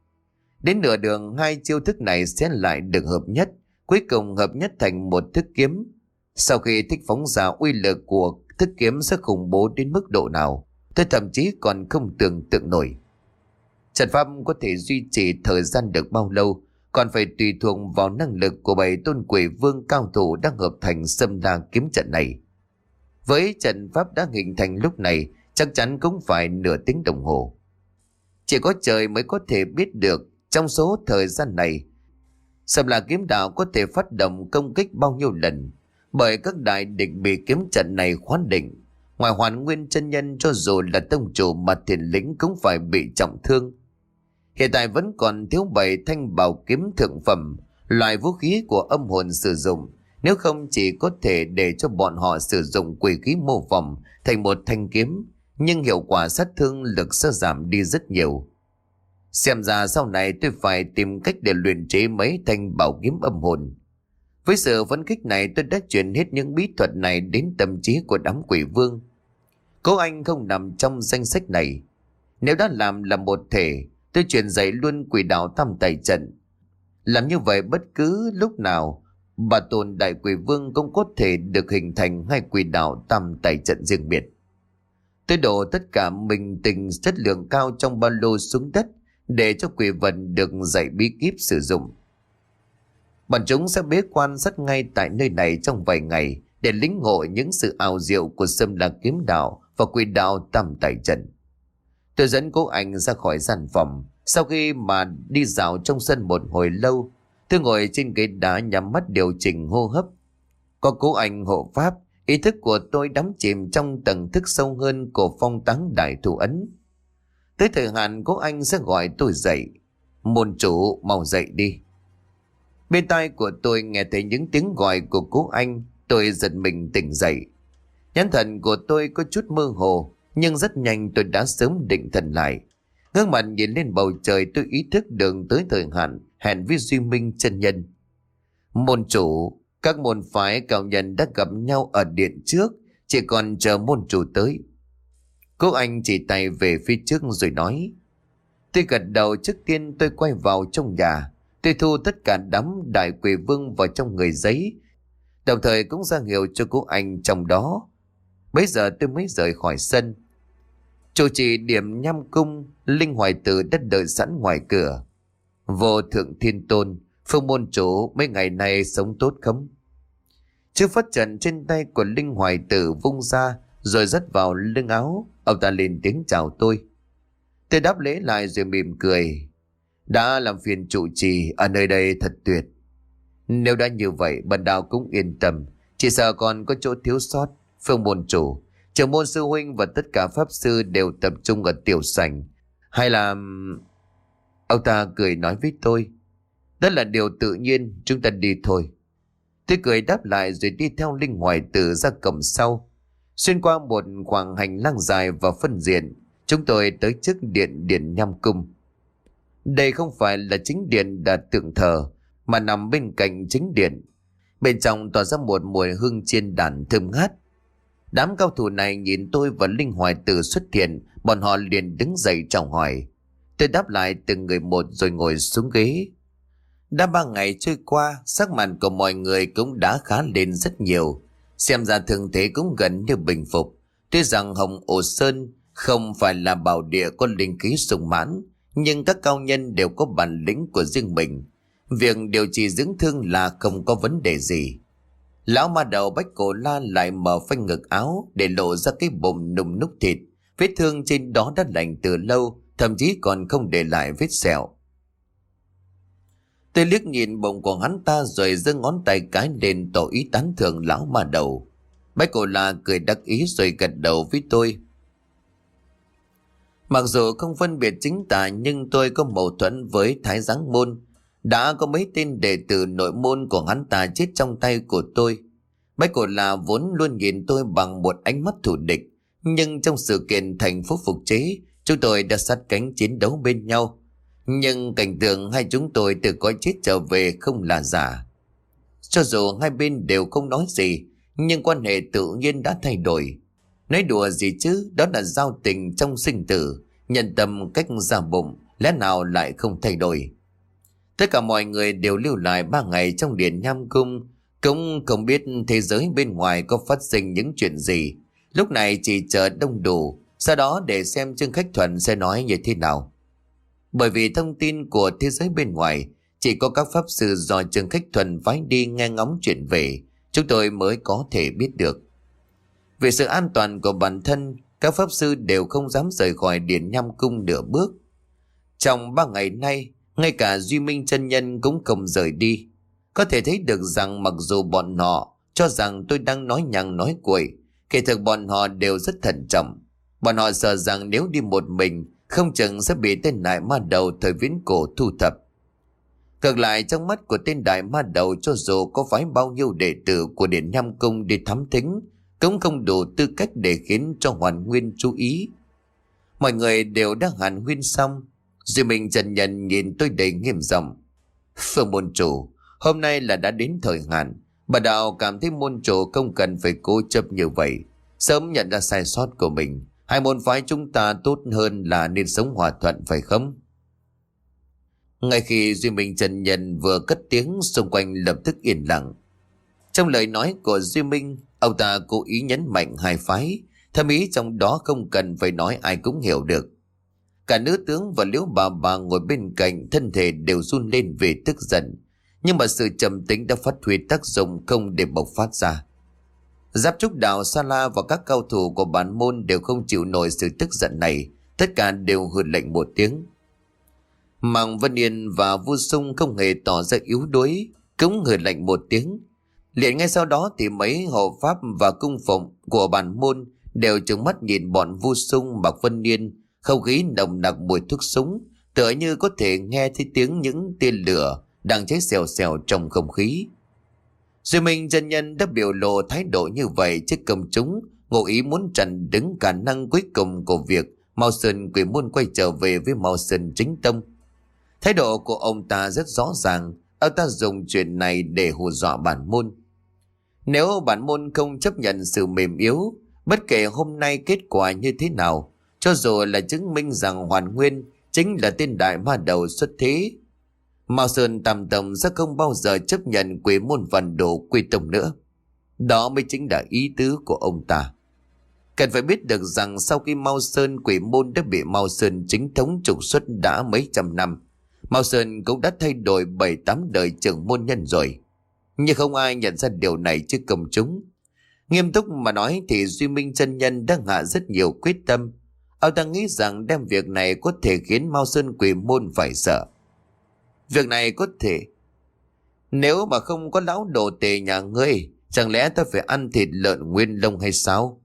Đến nửa đường, hai chiêu thức này sẽ lại được hợp nhất, cuối cùng hợp nhất thành một thức kiếm. Sau khi thích phóng ra, uy lực của thức kiếm sẽ khủng bố đến mức độ nào, tôi thậm chí còn không tưởng tượng nổi. Trận pháp có thể duy trì thời gian được bao lâu còn phải tùy thuộc vào năng lực của bảy tôn quỷ vương cao thủ đang hợp thành Sâm La kiếm trận này. Với trận pháp đã hình thành lúc này, chắc chắn cũng phải nửa tiếng đồng hồ. Chỉ có trời mới có thể biết được trong số thời gian này, Sâm La kiếm đạo có thể phát động công kích bao nhiêu lần, bởi các đại địch bị kiếm trận này khóa định. Ngoài Hoàn Nguyên chân nhân, cho dù là tông chủ mà thiền lĩnh cũng phải bị trọng thương. Hiện tại vẫn còn thiếu bảy thanh bảo kiếm thượng phẩm, loại vũ khí của âm hồn sử dụng. Nếu không chỉ có thể để cho bọn họ sử dụng quỷ khí mô phỏng thành một thanh kiếm, nhưng hiệu quả sát thương lực sẽ giảm đi rất nhiều. Xem ra sau này tôi phải tìm cách để luyện chế mấy thanh bảo kiếm âm hồn. Với sự phấn khích này, tôi đã truyền hết những bí thuật này đến tâm trí của đám quỷ vương. Cố Anh không nằm trong danh sách này. Nếu đã làm là một thể, tôi truyền dạy luôn quỷ đạo tam tài trận. Làm như vậy bất cứ lúc nào, bà tôn đại quỷ vương cũng có thể được hình thành hai quỷ đạo tam tài trận riêng biệt. Tôi đổ tất cả mình tình chất lượng cao trong ba lô xuống đất để cho quỷ vật được dạy bí kíp sử dụng. Bọn chúng sẽ bế quan sát ngay tại nơi này trong vài ngày để lĩnh ngộ những sự ảo diệu của Sâm La kiếm đạo và quỷ đạo tam tài trận. Tôi dẫn Cố Anh ra khỏi gian phòng. Sau khi mà đi dạo trong sân một hồi lâu, tôi ngồi trên ghế đá nhắm mắt điều chỉnh hô hấp. Có Cố Anh hộ pháp, ý thức của tôi đắm chìm trong tầng thức sâu hơn của phong táng đại thủ ấn. Tới thời hạn, Cố Anh sẽ gọi tôi dậy. Môn chủ, mau dậy đi. Bên tai của tôi nghe thấy những tiếng gọi của Cố Anh, tôi giật mình tỉnh dậy. Nhãn thần của tôi có chút mơ hồ, nhưng rất nhanh tôi đã sớm định thần lại. Ngước mặt nhìn lên bầu trời, tôi ý thức được tới thời hạn hẹn với Duy Minh chân nhân. Môn chủ, các môn phái cao nhân đã gặp nhau ở điện trước, chỉ còn chờ môn chủ tới. Cố Anh chỉ tay về phía trước rồi nói. Tôi gật đầu. Trước tiên tôi quay vào trong nhà. Tôi thu tất cả đám đại quỷ vương vào trong người giấy, đồng thời cũng ra hiệu cho Cố Anh trong đó. Bây giờ tôi mới rời khỏi sân. Chủ trì điểm nhâm cung, Linh Hoài Tử đã đợi sẵn ngoài cửa. Vô thượng thiên tôn, Phương môn chủ mấy ngày nay sống tốt không? Chiếc phất trần trên tay của Linh Hoài Tử vung ra rồi dắt vào lưng áo. Ông ta lên tiếng chào tôi. Tôi đáp lễ lại rồi mỉm cười. Đã làm phiền trụ trì ở nơi đây thật tuyệt. Nếu đã như vậy, bần đạo cũng yên tâm. Chỉ sợ còn có chỗ thiếu sót. Phương môn chủ, trưởng môn sư huynh và tất cả pháp sư đều tập trung ở tiểu sảnh, hay là... Ông ta cười nói với tôi. Đó là điều tự nhiên, chúng ta đi thôi. Tôi cười đáp lại rồi đi theo Linh Hoài Tử ra cổng sau. Xuyên qua một khoảng hành lang dài và phân diện, chúng tôi tới trước điện điện nham cung. Đây không phải là chính điện đặt tượng thờ, mà nằm bên cạnh chính điện. Bên trong tỏa ra một mùi hương chiên đàn thơm ngát. Đám cao thủ này nhìn tôi và Linh Hoài Tử xuất hiện, bọn họ liền đứng dậy chào hỏi. Tôi đáp lại từng người một rồi ngồi xuống ghế. Đã ba ngày trôi qua, sắc mặt của mọi người cũng đã khá lên rất nhiều. Xem ra thương thế cũng gần như bình phục. Tuy rằng Hồng Ổ Sơn không phải là bảo địa có linh khí sung mãn, nhưng các cao nhân đều có bản lĩnh của riêng mình. Việc điều trị dưỡng thương là không có vấn đề gì. Lão ma đầu Bách Cổ La lại mở phanh ngực áo để lộ ra cái bụng nùng núc thịt. Vết thương trên đó đã lành từ lâu, thậm chí còn không để lại vết sẹo. Tôi liếc nhìn bụng của hắn ta rồi giơ ngón tay cái lên tỏ ý tán thưởng lão ma đầu. Bách Cổ La cười đắc ý rồi gật đầu với tôi. Mặc dù không phân biệt chính tà nhưng tôi có mâu thuẫn với Thái Giáng Môn. Đã có mấy tên đệ tử nội môn của hắn ta chết trong tay của tôi. Bách Cổ La vốn luôn nhìn tôi bằng một ánh mắt thù địch, nhưng trong sự kiện thành phố phục chế, chúng tôi đã sát cánh chiến đấu bên nhau. Nhưng cảnh tượng hai chúng tôi từ cõi chết trở về không là giả. Cho dù hai bên đều không nói gì, nhưng quan hệ tự nhiên đã thay đổi. Nói đùa gì chứ, đó là giao tình trong sinh tử, nhân tâm cách ra bụng, lẽ nào lại không thay đổi. Tất cả mọi người đều lưu lại ba ngày trong điện Nham Cung, cũng không biết thế giới bên ngoài có phát sinh những chuyện gì. Lúc này chỉ chờ đông đủ, sau đó để xem Trương Khách Thuần sẽ nói như thế nào. Bởi vì thông tin của thế giới bên ngoài chỉ có các pháp sư do Trương Khách Thuần phái đi nghe ngóng chuyện về, chúng tôi mới có thể biết được. Vì sự an toàn của bản thân, các pháp sư đều không dám rời khỏi điện Nham Cung nửa bước. Trong ba ngày nay, ngay cả Duy Minh chân nhân cũng không rời đi. Có thể thấy được rằng mặc dù bọn họ cho rằng tôi đang nói nhằng nói cuội, kỳ thực bọn họ đều rất thận trọng. Bọn họ sợ rằng nếu đi một mình, không chừng sẽ bị tên đại ma đầu thời viễn cổ thu thập. Ngược lại, trong mắt của tên đại ma đầu, cho dù có phái bao nhiêu đệ tử của điện Nham Cung đi thám thính, cũng không đủ tư cách để khiến cho Hoàn Nguyên chú ý. Mọi người đều đã hàn huyên xong. Duy Minh chân nhân nhìn tôi đầy nghiêm giọng. Phương môn chủ, hôm nay là đã đến thời hạn. Bà đạo cảm thấy môn chủ không cần phải cố chấp như vậy. Sớm nhận ra sai sót của mình. Hai môn phái chúng ta tốt hơn là nên sống hòa thuận phải không? Ngay khi Duy Minh chân nhân vừa cất tiếng, xung quanh lập tức yên lặng. Trong lời nói của Duy Minh, ông ta cố ý nhấn mạnh hai phái, thâm ý trong đó không cần phải nói ai cũng hiểu được. Cả nữ tướng và Liễu bà bà ngồi bên cạnh, thân thể đều run lên vì tức giận, nhưng mà sự trầm tĩnh đã phát huy tác dụng, không để bộc phát ra. Giáp Trúc Đạo, Sa La và các cao thủ của bản môn đều không chịu nổi sự tức giận này, tất cả đều hừ lệnh một tiếng. Mạc Vân Yên và Vu Sung không hề tỏ ra yếu đuối, cũng hừ lệnh một tiếng. Liền ngay sau đó thì mấy hộ pháp và cung phụng của bản môn đều trừng mắt nhìn bọn Vu Sung, Mạc Vân Yên, không khí nồng nặc mùi thuốc súng, tựa như có thể nghe thấy tiếng những tia lửa đang cháy xèo xèo trong không khí. Duy Minh chân nhân đã biểu lộ thái độ như vậy trước công chúng, ngụ ý muốn chặn đứng khả năng cuối cùng của việc Mao Sơn Quỷ Môn quay trở về với Mao Sơn chính tông. Thái độ của ông ta rất rõ ràng, ông ta dùng chuyện này để hù dọa bản môn. Nếu bản môn không chấp nhận sự mềm yếu, bất kể hôm nay kết quả như thế nào, cho dù là chứng minh rằng Hoàn Nguyên chính là tên đại ma đầu xuất thế, Mao Sơn Tam Tông sẽ không bao giờ chấp nhận Quỷ Môn phản đồ quy tông nữa. Đó mới chính là ý tứ của ông ta. Cần phải biết được rằng sau khi Mao Sơn Quỷ Môn đã bị Mao Sơn chính thống trục xuất đã mấy trăm năm, Mao Sơn cũng đã thay đổi bảy tám đời trưởng môn nhân rồi. Nhưng không ai nhận ra điều này trước công chúng. Nghiêm túc mà nói thì Duy Minh chân nhân đang hạ rất nhiều quyết tâm. Ông ta nghĩ rằng đem việc này có thể khiến Mao Sơn Quỷ Môn phải sợ. Việc này có thể. Nếu mà không có lão đồ tề nhà ngươi, chẳng lẽ ta phải ăn thịt lợn nguyên lông hay sao?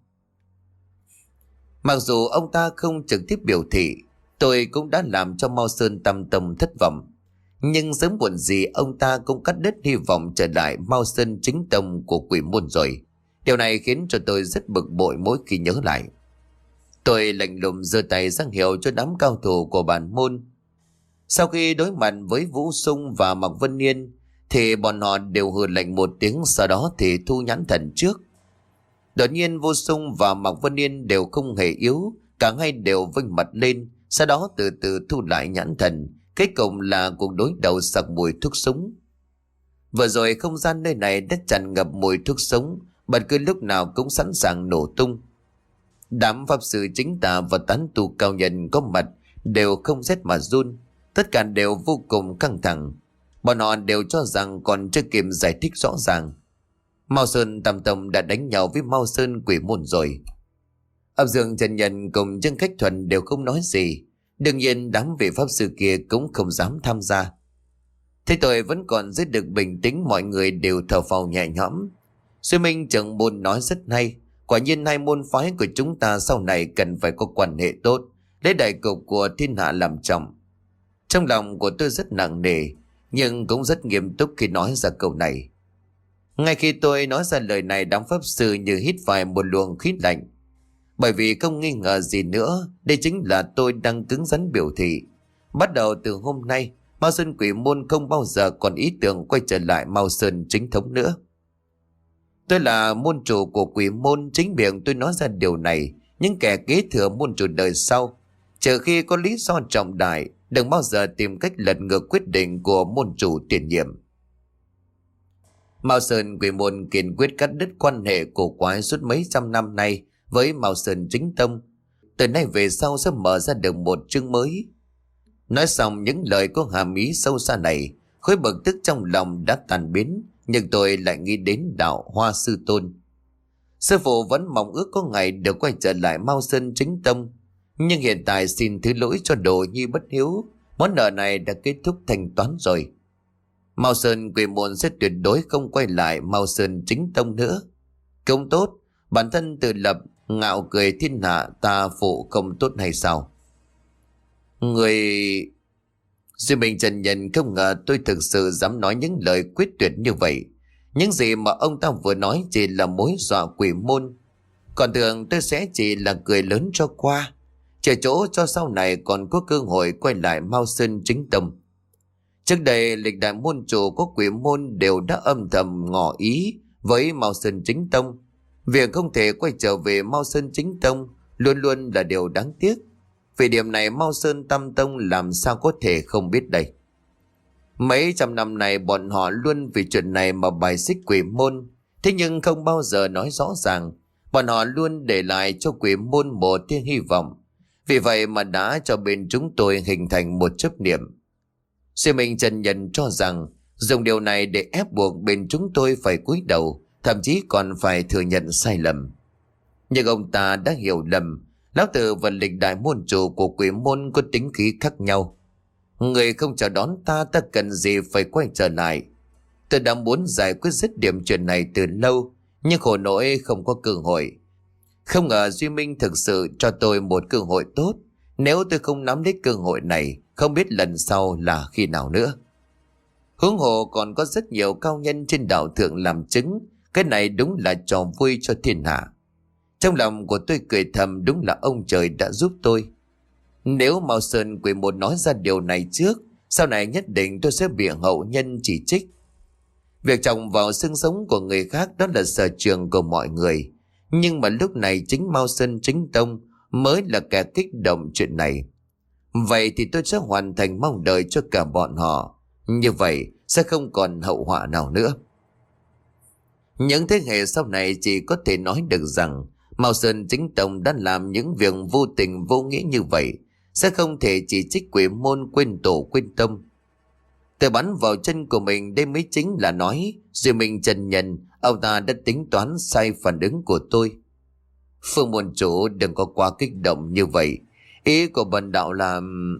Mặc dù ông ta không trực tiếp biểu thị, tôi cũng đã làm cho Mao Sơn Tam Tông thất vọng. Nhưng sớm muộn gì ông ta cũng cắt đứt hy vọng trở lại Mao Sơn chính tông của Quỷ Môn rồi. Điều này khiến cho tôi rất bực bội mỗi khi nhớ lại. Tôi lạnh lùng giơ tay ra hiệu cho đám cao thủ của bản môn. Sau khi đối mặt với Vũ Sung và Mạc Vân Yên thì bọn họ đều hừ lạnh một tiếng, sau đó thì thu nhãn thần trước. Đột nhiên Vũ Sung và Mạc Vân Yên đều không hề yếu, cả hai đều vênh mặt lên, sau đó từ từ thu lại nhãn thần. Kết cùng là cuộc đối đầu sặc mùi thuốc súng. Vừa rồi không gian nơi này đã tràn ngập mùi thuốc súng, bất cứ lúc nào cũng sẵn sàng nổ tung. Đám pháp sư chính tà và tán tu cao nhân có mặt đều không rét mà run, tất cả đều vô cùng căng thẳng. Bọn họ đều cho rằng còn chưa kịp giải thích rõ ràng, Mao Sơn Tam Tông đã đánh nhau với Mao Sơn Quỷ Môn rồi. Âm Dương Trần Nhân cùng Dương Khách Thuần đều không nói gì. Đương nhiên đám vị pháp sư kia cũng không dám tham gia. Thế tôi vẫn còn giữ được bình tĩnh, mọi người đều thở phào nhẹ nhõm. Sư Minh Trưởng Môn nói rất hay. Quả nhiên hai môn phái của chúng ta sau này cần phải có quan hệ tốt, lấy đại cục của thiên hạ làm trọng. Trong lòng của tôi rất nặng nề, nhưng cũng rất nghiêm túc khi nói ra câu này. Ngay khi tôi nói ra lời này, đám pháp sư như hít phải một luồng khí lạnh. Bởi vì không nghi ngờ gì nữa, đây chính là tôi đang cứng rắn biểu thị. Bắt đầu từ hôm nay, Mao Sơn Quỷ Môn không bao giờ còn ý tưởng quay trở lại Mao Sơn chính thống nữa. Tôi là môn chủ của Quỷ Môn, chính miệng tôi nói ra điều này. Những kẻ kế thừa môn chủ đời sau, trừ khi có lý do trọng đại, đừng bao giờ tìm cách lật ngược quyết định của môn chủ tiền nhiệm. Mao Sơn Quỷ Môn kiên quyết cắt đứt quan hệ cổ quái suốt mấy trăm năm nay với Mao Sơn chính tông. Từ nay về sau sẽ mở ra được một chương mới. Nói xong những lời có hàm ý sâu xa này, khối bực tức trong lòng đã tan biến, nhưng tôi lại nghĩ đến đạo Hoa Sư Tôn. Sư phụ vẫn mong ước có ngày được quay trở lại Mao Sơn chính tông, nhưng hiện tại xin thứ lỗi cho Đồ Nhi bất hiếu, món nợ này đã kết thúc thanh toán rồi. Mao Sơn Quỷ Môn sẽ tuyệt đối không quay lại Mao Sơn chính tông nữa. Không tốt, bản thân tự lập, ngạo cười thiên hạ, ta phụ không tốt hay sao? Người... Duy Minh Trần Nhân không ngờ tôi thực sự dám nói những lời quyết tuyệt như vậy. Những gì mà ông ta vừa nói chỉ là mối dọa Quỷ Môn. Còn tưởng tôi sẽ chỉ là cười lớn cho qua, chờ chỗ cho sau này còn có cơ hội quay lại Mao Sơn chính tông. Trước đây lịch đại môn chủ của Quỷ Môn đều đã âm thầm ngỏ ý với Mao Sơn chính tông. Việc không thể quay trở về Mao Sơn chính tông luôn luôn là điều đáng tiếc. Vì điểm này Mao Sơn Tam Tông làm sao có thể không biết đây. Mấy trăm năm này bọn họ luôn vì chuyện này mà bài xích Quỷ Môn. Thế nhưng không bao giờ nói rõ ràng. Bọn họ luôn để lại cho Quỷ Môn một tia hy vọng. Vì vậy mà đã cho bên chúng tôi hình thành một chấp niệm. Sư Minh Trần Nhân cho rằng dùng điều này để ép buộc bên chúng tôi phải cúi đầu, thậm chí còn phải thừa nhận sai lầm. Nhưng ông ta đã hiểu lầm. Lão Tử và lịch đại môn chủ của Quỷ Môn có tính khí khác nhau. Người không chào đón ta, ta cần gì phải quay trở lại. Tôi đã muốn giải quyết dứt điểm chuyện này từ lâu, nhưng khổ nỗi không có cơ hội. Không ngờ Duy Minh thực sự cho tôi một cơ hội tốt. Nếu tôi không nắm lấy cơ hội này, không biết lần sau là khi nào nữa. Huống hồ còn có rất nhiều cao nhân trên đạo thượng làm chứng. Cái này đúng là trò vui cho thiên hạ. Trong lòng của tôi cười thầm, đúng là ông trời đã giúp tôi. Nếu Mao Sơn Quỷ Môn nói ra điều này trước, sau này nhất định tôi sẽ bị hậu nhân chỉ trích. Việc trồng vào xương sống của người khác đó là sở trường của mọi người. Nhưng mà lúc này chính Mao Sơn chính tông mới là kẻ kích động chuyện này. Vậy thì tôi sẽ hoàn thành mong đợi cho cả bọn họ. Như vậy sẽ không còn hậu họa nào nữa. Những thế hệ sau này chỉ có thể nói được rằng Mao Sơn chính tông đã làm những việc vô tình vô nghĩa như vậy, sẽ không thể chỉ trích Quỷ Môn quên tổ quên tâm. Tôi bắn vào chân của mình, đây mới chính là nói Duy Minh Trần Nhân, ông ta đã tính toán sai phản ứng của tôi. Phương môn chủ đừng có quá kích động như vậy. Ý của bần đạo là...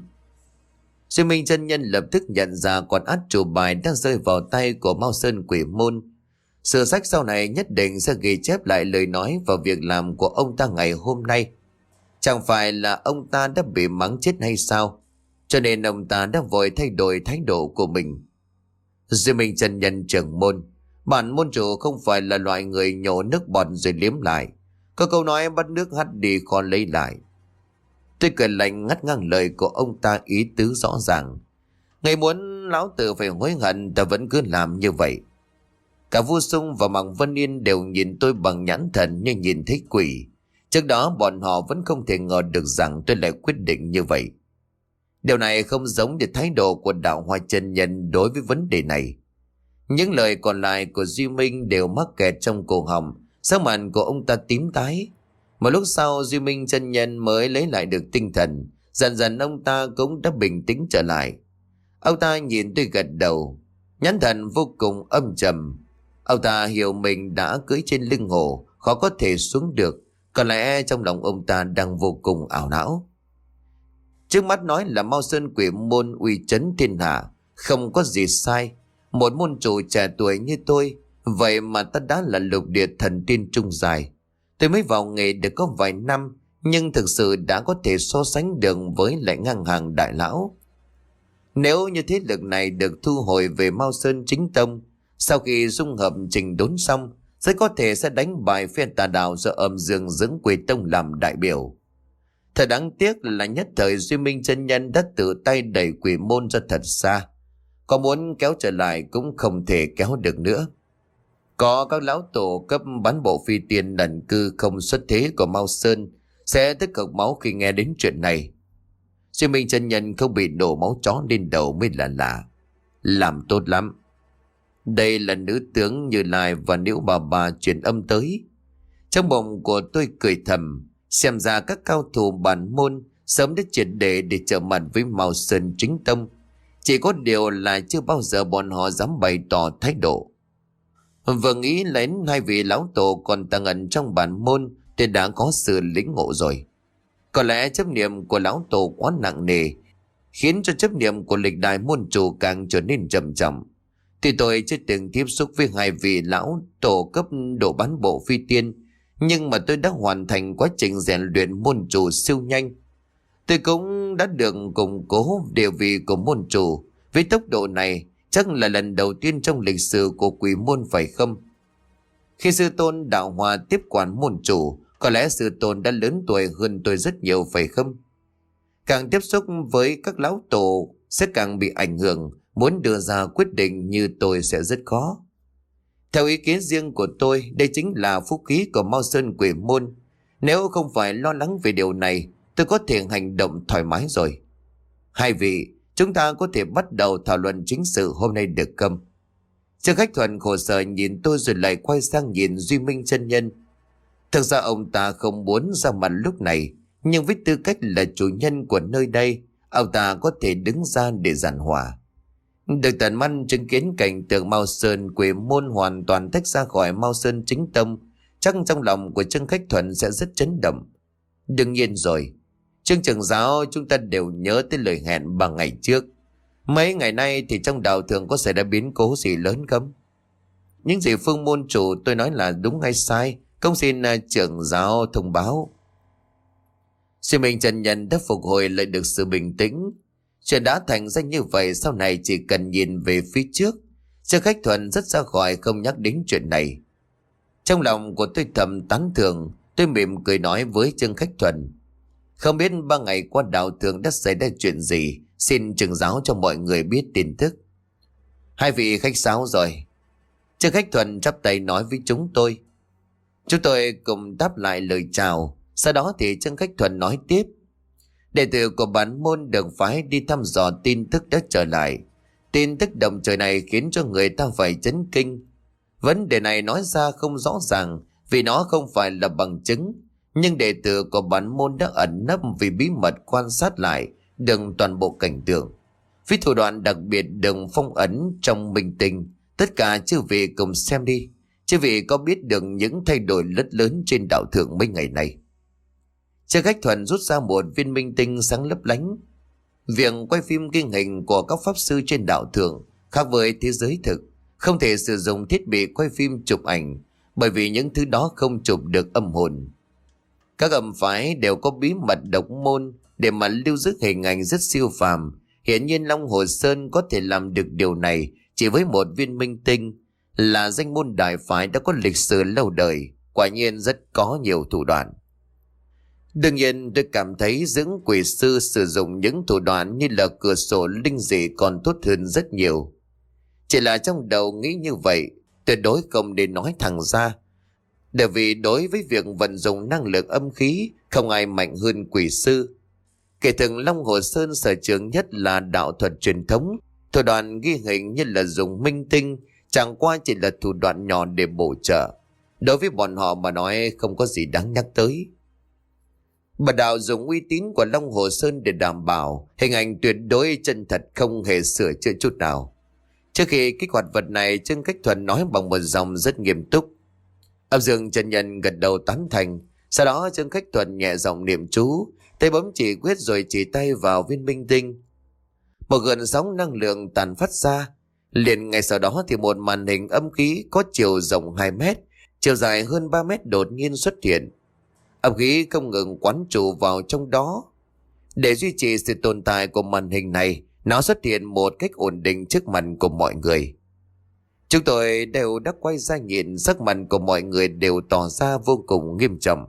Duy Minh Trần Nhân lập tức nhận ra con át chủ bài đang rơi vào tay của Mao Sơn Quỷ Môn. Sử sách sau này nhất định sẽ ghi chép lại lời nói và việc làm của ông ta ngày hôm nay. Chẳng phải là ông ta đã bị mắng chết hay sao? Cho nên ông ta đã vội thay đổi thái độ của mình. Duy Minh Trần Nhân trưởng môn, bản môn chủ không phải là loại người nhổ nước bọt rồi liếm lại. Có câu nói bắt nước hắt đi khó lấy lại. Tôi cười lạnh ngắt ngang lời của ông ta, ý tứ rõ ràng. Ngày muốn lão tử phải hối hận, ta vẫn cứ làm như vậy. Cả Vua Sung và Mạc Vân Yên đều nhìn tôi bằng nhãn thần như nhìn thấy quỷ. Trước đó bọn họ vẫn không thể ngờ được rằng tôi lại quyết định như vậy. Điều này không giống như thái độ của đạo Hoa chân nhân đối với vấn đề này. Những lời còn lại của Duy Minh đều mắc kẹt trong cổ họng, sắc mặt của ông ta tím tái. Một lúc sau Duy Minh chân nhân mới lấy lại được tinh thần, dần dần ông ta cũng đã bình tĩnh trở lại. Ông ta nhìn tôi gật đầu, nhãn thần vô cùng âm trầm. Ông ta hiểu mình đã cưỡi trên lưng hổ, khó có thể xuống được. Có lẽ trong lòng ông ta đang vô cùng ảo não. Trước mắt nói là Mao Sơn Quỷ Môn uy chấn thiên hạ, không có gì sai. Một môn chủ trẻ tuổi như tôi, vậy mà ta đã là lục địa thần tiên trung dài. Tôi mới vào nghề được có vài năm, nhưng thực sự đã có thể so sánh được với lại ngang hàng đại lão. Nếu như thế lực này được thu hồi về Mao Sơn chính tông, sau khi dung hợp trình đốn xong, rất có thể sẽ đánh bại phe tà đạo do âm dương dưỡng quỷ tông làm đại biểu. Thật đáng tiếc là nhất thời Duy Minh chân nhân đã tự tay đẩy quỷ môn ra thật xa. Có muốn kéo trở lại cũng không thể kéo được nữa. Có các lão tổ cấp bán bộ phi tiên lần cư không xuất thế của Mao Sơn sẽ tức cực máu khi nghe đến chuyện này. Duy Minh chân nhân không bị đổ máu chó lên đầu mới là lạ. Làm tốt lắm. Đây là nữ tướng Như Lai và Liễu Bà Bà truyền âm tới. Trong bụng của tôi cười thầm, xem ra các cao thủ bản môn sớm đã triệt để để trở mặt với Mao Sơn chính tông. Chỉ có điều là chưa bao giờ bọn họ dám bày tỏ thái độ. Vừa nghĩ đến hai vị lão tổ còn tàng ẩn trong bản môn thì đã có sự lĩnh ngộ rồi. Có lẽ chấp niệm của lão tổ quá nặng nề, khiến cho chấp niệm của lịch đại môn chủ càng trở nên trầm trọng. Tuy tôi chưa từng tiếp xúc với hai vị lão tổ cấp độ bán bộ phi tiên, nhưng mà tôi đã hoàn thành quá trình rèn luyện môn chủ siêu nhanh. Tôi cũng đã được củng cố địa vị của môn chủ. Với tốc độ này, chắc là lần đầu tiên trong lịch sử của quỷ môn phải không? Khi sư tôn Đạo Hòa tiếp quản môn chủ, có lẽ sư tôn đã lớn tuổi hơn tôi rất nhiều phải không? Càng tiếp xúc với các lão tổ sẽ càng bị ảnh hưởng, muốn đưa ra quyết định như tôi sẽ rất khó. Theo ý kiến riêng của tôi, đây chính là phúc khí của Mao Sơn Quỷ Môn. Nếu không phải lo lắng về điều này, tôi có thể hành động thoải mái rồi. Hai vị, chúng ta có thể bắt đầu thảo luận chính sự hôm nay được không? Trương Khách Thuần khổ sở nhìn tôi rồi lại quay sang nhìn Duy Minh chân nhân. Thực ra ông ta không muốn ra mặt lúc này, nhưng với tư cách là chủ nhân của nơi đây, ông ta có thể đứng ra để giảng hòa. Được tận mắt chứng kiến cảnh tượng Mao Sơn Quỷ Môn hoàn toàn tách ra khỏi Mao Sơn chính tông, chắc trong lòng của Trương Khách Thuần sẽ rất chấn động. Đương nhiên rồi, Trương trưởng giáo chúng ta đều nhớ tới lời hẹn ba ngày trước. Mấy ngày nay thì trong đạo thường có xảy ra biến cố gì lớn không? Những gì Phương môn chủ tôi nói là đúng hay sai, không xin uh, trưởng giáo thông báo. Sư Minh chân nhân đã phục hồi lại được sự bình tĩnh. Chuyện đã thành ra như vậy, sau này chỉ cần nhìn về phía trước. Trương Khách Thuần rất ra khỏi không nhắc đến chuyện này. Trong lòng của tôi thầm tán thưởng, tôi mỉm cười nói với Trương Khách Thuần. Không biết ba ngày qua đạo thường đã xảy ra chuyện gì, xin trưởng giáo cho mọi người biết tin tức. Hai vị khách sáo rồi. Trương Khách Thuần chắp tay nói với chúng tôi. Chúng tôi cùng đáp lại lời chào. Sau đó thì Trương Khách Thuần nói tiếp. Đệ tử của bản môn được phái đi thăm dò tin tức đã trở lại. Tin tức động trời này khiến cho người ta phải chấn kinh. Vấn đề này nói ra không rõ ràng vì nó không phải là bằng chứng. Nhưng đệ tử của bản môn đã ẩn nấp vì bí mật quan sát lại đừng toàn bộ cảnh tượng. Với thủ đoạn đặc biệt đừng phong ấn trong minh tinh. Tất cả chư vị cùng xem đi. Chư vị có biết được những thay đổi rất lớn trên đạo thượng mấy ngày này? Trương Khách Thuần rút ra một viên minh tinh sáng lấp lánh. Việc quay phim ghi hình của các pháp sư trên đạo thượng khác với thế giới thực. Không thể sử dụng thiết bị quay phim chụp ảnh, bởi vì những thứ đó không chụp được âm hồn. Các âm phái đều có bí mật độc môn để mà lưu giữ hình ảnh rất siêu phàm. Hiển nhiên Long Hồ Sơn có thể làm được điều này chỉ với một viên minh tinh, là danh môn đại phái đã có lịch sử lâu đời, quả nhiên rất có nhiều thủ đoạn. Đương nhiên tôi cảm thấy dưỡng quỷ sư sử dụng những thủ đoạn như là cửa sổ linh dị còn tốt hơn rất nhiều. Chỉ là trong đầu nghĩ như vậy, tuyệt đối không để nói thẳng ra. Bởi vì đối với việc vận dụng năng lực âm khí, không ai mạnh hơn quỷ sư. Kể từng Long Hồ Sơn sở trường nhất là đạo thuật truyền thống, thủ đoạn ghi hình như là dùng minh tinh, chẳng qua chỉ là thủ đoạn nhỏ để bổ trợ. Đối với bọn họ mà nói không có gì đáng nhắc tới. Bà Đào dùng uy tín của Long Hồ Sơn để đảm bảo hình ảnh tuyệt đối chân thật, không hề sửa chữa chút nào. Trước khi kích hoạt vật này, Trương Cách Thuần nói bằng một giọng rất nghiêm túc. Âm Dương chân nhân gật đầu tán thành. Sau đó Trương Cách Thuần nhẹ giọng niệm chú, tay bấm chỉ quyết rồi chỉ tay vào viên minh tinh. Một gợn sóng năng lượng tàn phát ra. Liền ngay sau đó thì một màn hình âm khí có chiều rộng hai mét, chiều dài hơn ba mét đột nhiên xuất hiện. Âm khí không ngừng quán trụ vào trong đó. Để duy trì sự tồn tại của màn hình này, nó xuất hiện một cách ổn định trước mặt của mọi người. Chúng tôi đều đã quay ra nhìn, sắc mặt của mọi người đều tỏ ra vô cùng nghiêm trọng.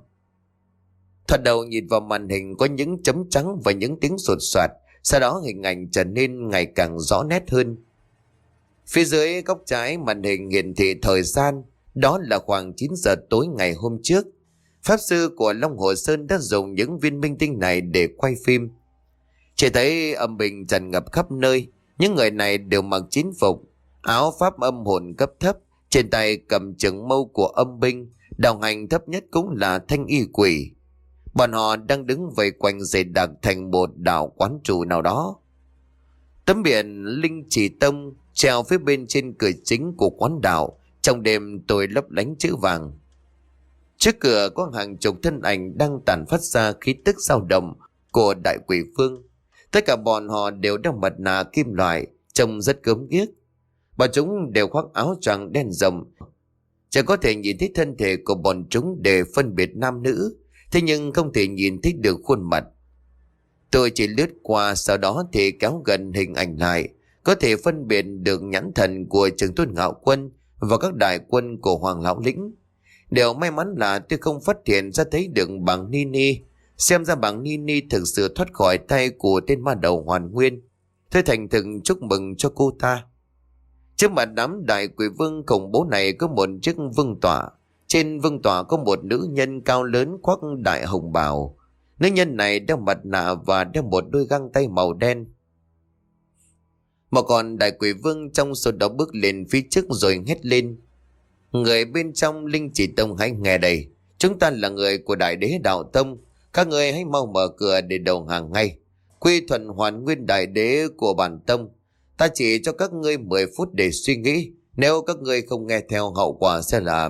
Thoạt đầu nhìn vào màn hình có những chấm trắng và những tiếng sột soạt, sau đó hình ảnh trở nên ngày càng rõ nét hơn. Phía dưới góc trái màn hình hiển thị thời gian, đó là khoảng chín giờ tối ngày hôm trước. Pháp sư của Long Hồ Sơn đã dùng những viên minh tinh này để quay phim. Chỉ thấy âm binh tràn ngập khắp nơi, những người này đều mặc chiến phục, áo pháp âm hồn cấp thấp, trên tay cầm trường mâu của âm binh, đồng hành thấp nhất cũng là thanh y quỷ. Bọn họ đang đứng vây quanh dày đặc thành một đảo quán trụ nào đó. Tấm biển Linh Chỉ Tông treo phía bên trên cửa chính của quán đảo, trong đêm tối lấp lánh chữ vàng. Trước cửa có hàng chục thân ảnh đang tản phát ra khí tức dao động của đại quỷ vương. Tất cả bọn họ đều đeo mặt nạ kim loại, trông rất gớm ghiếc. Bọn chúng đều khoác áo choàng đen rộng. Chẳng có thể nhìn thấy thân thể của bọn chúng để phân biệt nam nữ, thế nhưng không thể nhìn thấy được khuôn mặt. Tôi chỉ lướt qua, sau đó thì kéo gần hình ảnh lại, có thể phân biệt được nhãn thần của Trường Tôn Ngạo Quân và các đại quân của Hoàng Lão Lĩnh. Điều may mắn là tôi không phát hiện ra thấy được bảng Nini. Xem ra bảng Nini thực sự thoát khỏi tay của tên ma đầu Hoàn Nguyên. Tôi thành thực chúc mừng cho cô ta. Trước mặt đám đại quỷ vương khủng bố này có một chiếc vương tọa. Trên vương tọa có một nữ nhân cao lớn khoác đại hồng bào. Nữ nhân này đeo mặt nạ và đeo một đôi găng tay màu đen. Một con đại quỷ vương trong số đó bước lên phía trước rồi hét lên. Người bên trong Linh Chỉ Tông hãy nghe đây. Chúng ta là người của Đại Đế Đạo Tông. Các người hãy mau mở cửa để đầu hàng ngay. Quy thuận Hoàn Nguyên Đại Đế của bản tông. Ta chỉ cho các ngươi mười phút để suy nghĩ. Nếu các ngươi không nghe theo, hậu quả sẽ là...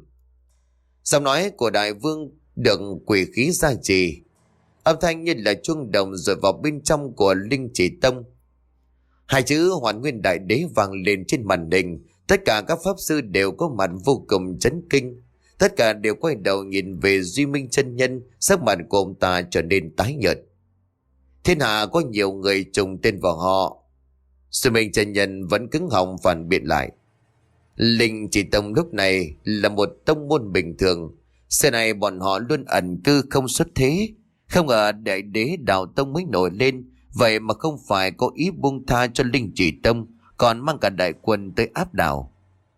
Giọng nói của đại vương được quỷ khí gia trì. Âm thanh như là chuông đồng rồi vào bên trong của Linh Chỉ Tông. Hai chữ Hoàn Nguyên Đại Đế vang lên trên màn hình. Tất cả các pháp sư đều có mặt vô cùng chấn kinh. Tất cả đều quay đầu nhìn về Duy Minh chân nhân, sắc mặt của ông ta trở nên tái nhợt. Thiên hạ có nhiều người trùng tên vào họ. Duy Minh chân nhân vẫn cứng họng phản biện lại. Linh Chỉ Tông lúc này là một tông môn bình thường. Xưa này bọn họ luôn ẩn cư không xuất thế. Không ngờ Đại Đế Đạo Tông mới nổi lên, vậy mà không phải có ý buông tha cho Linh Chỉ Tông, còn mang cả đại quân tới áp đảo.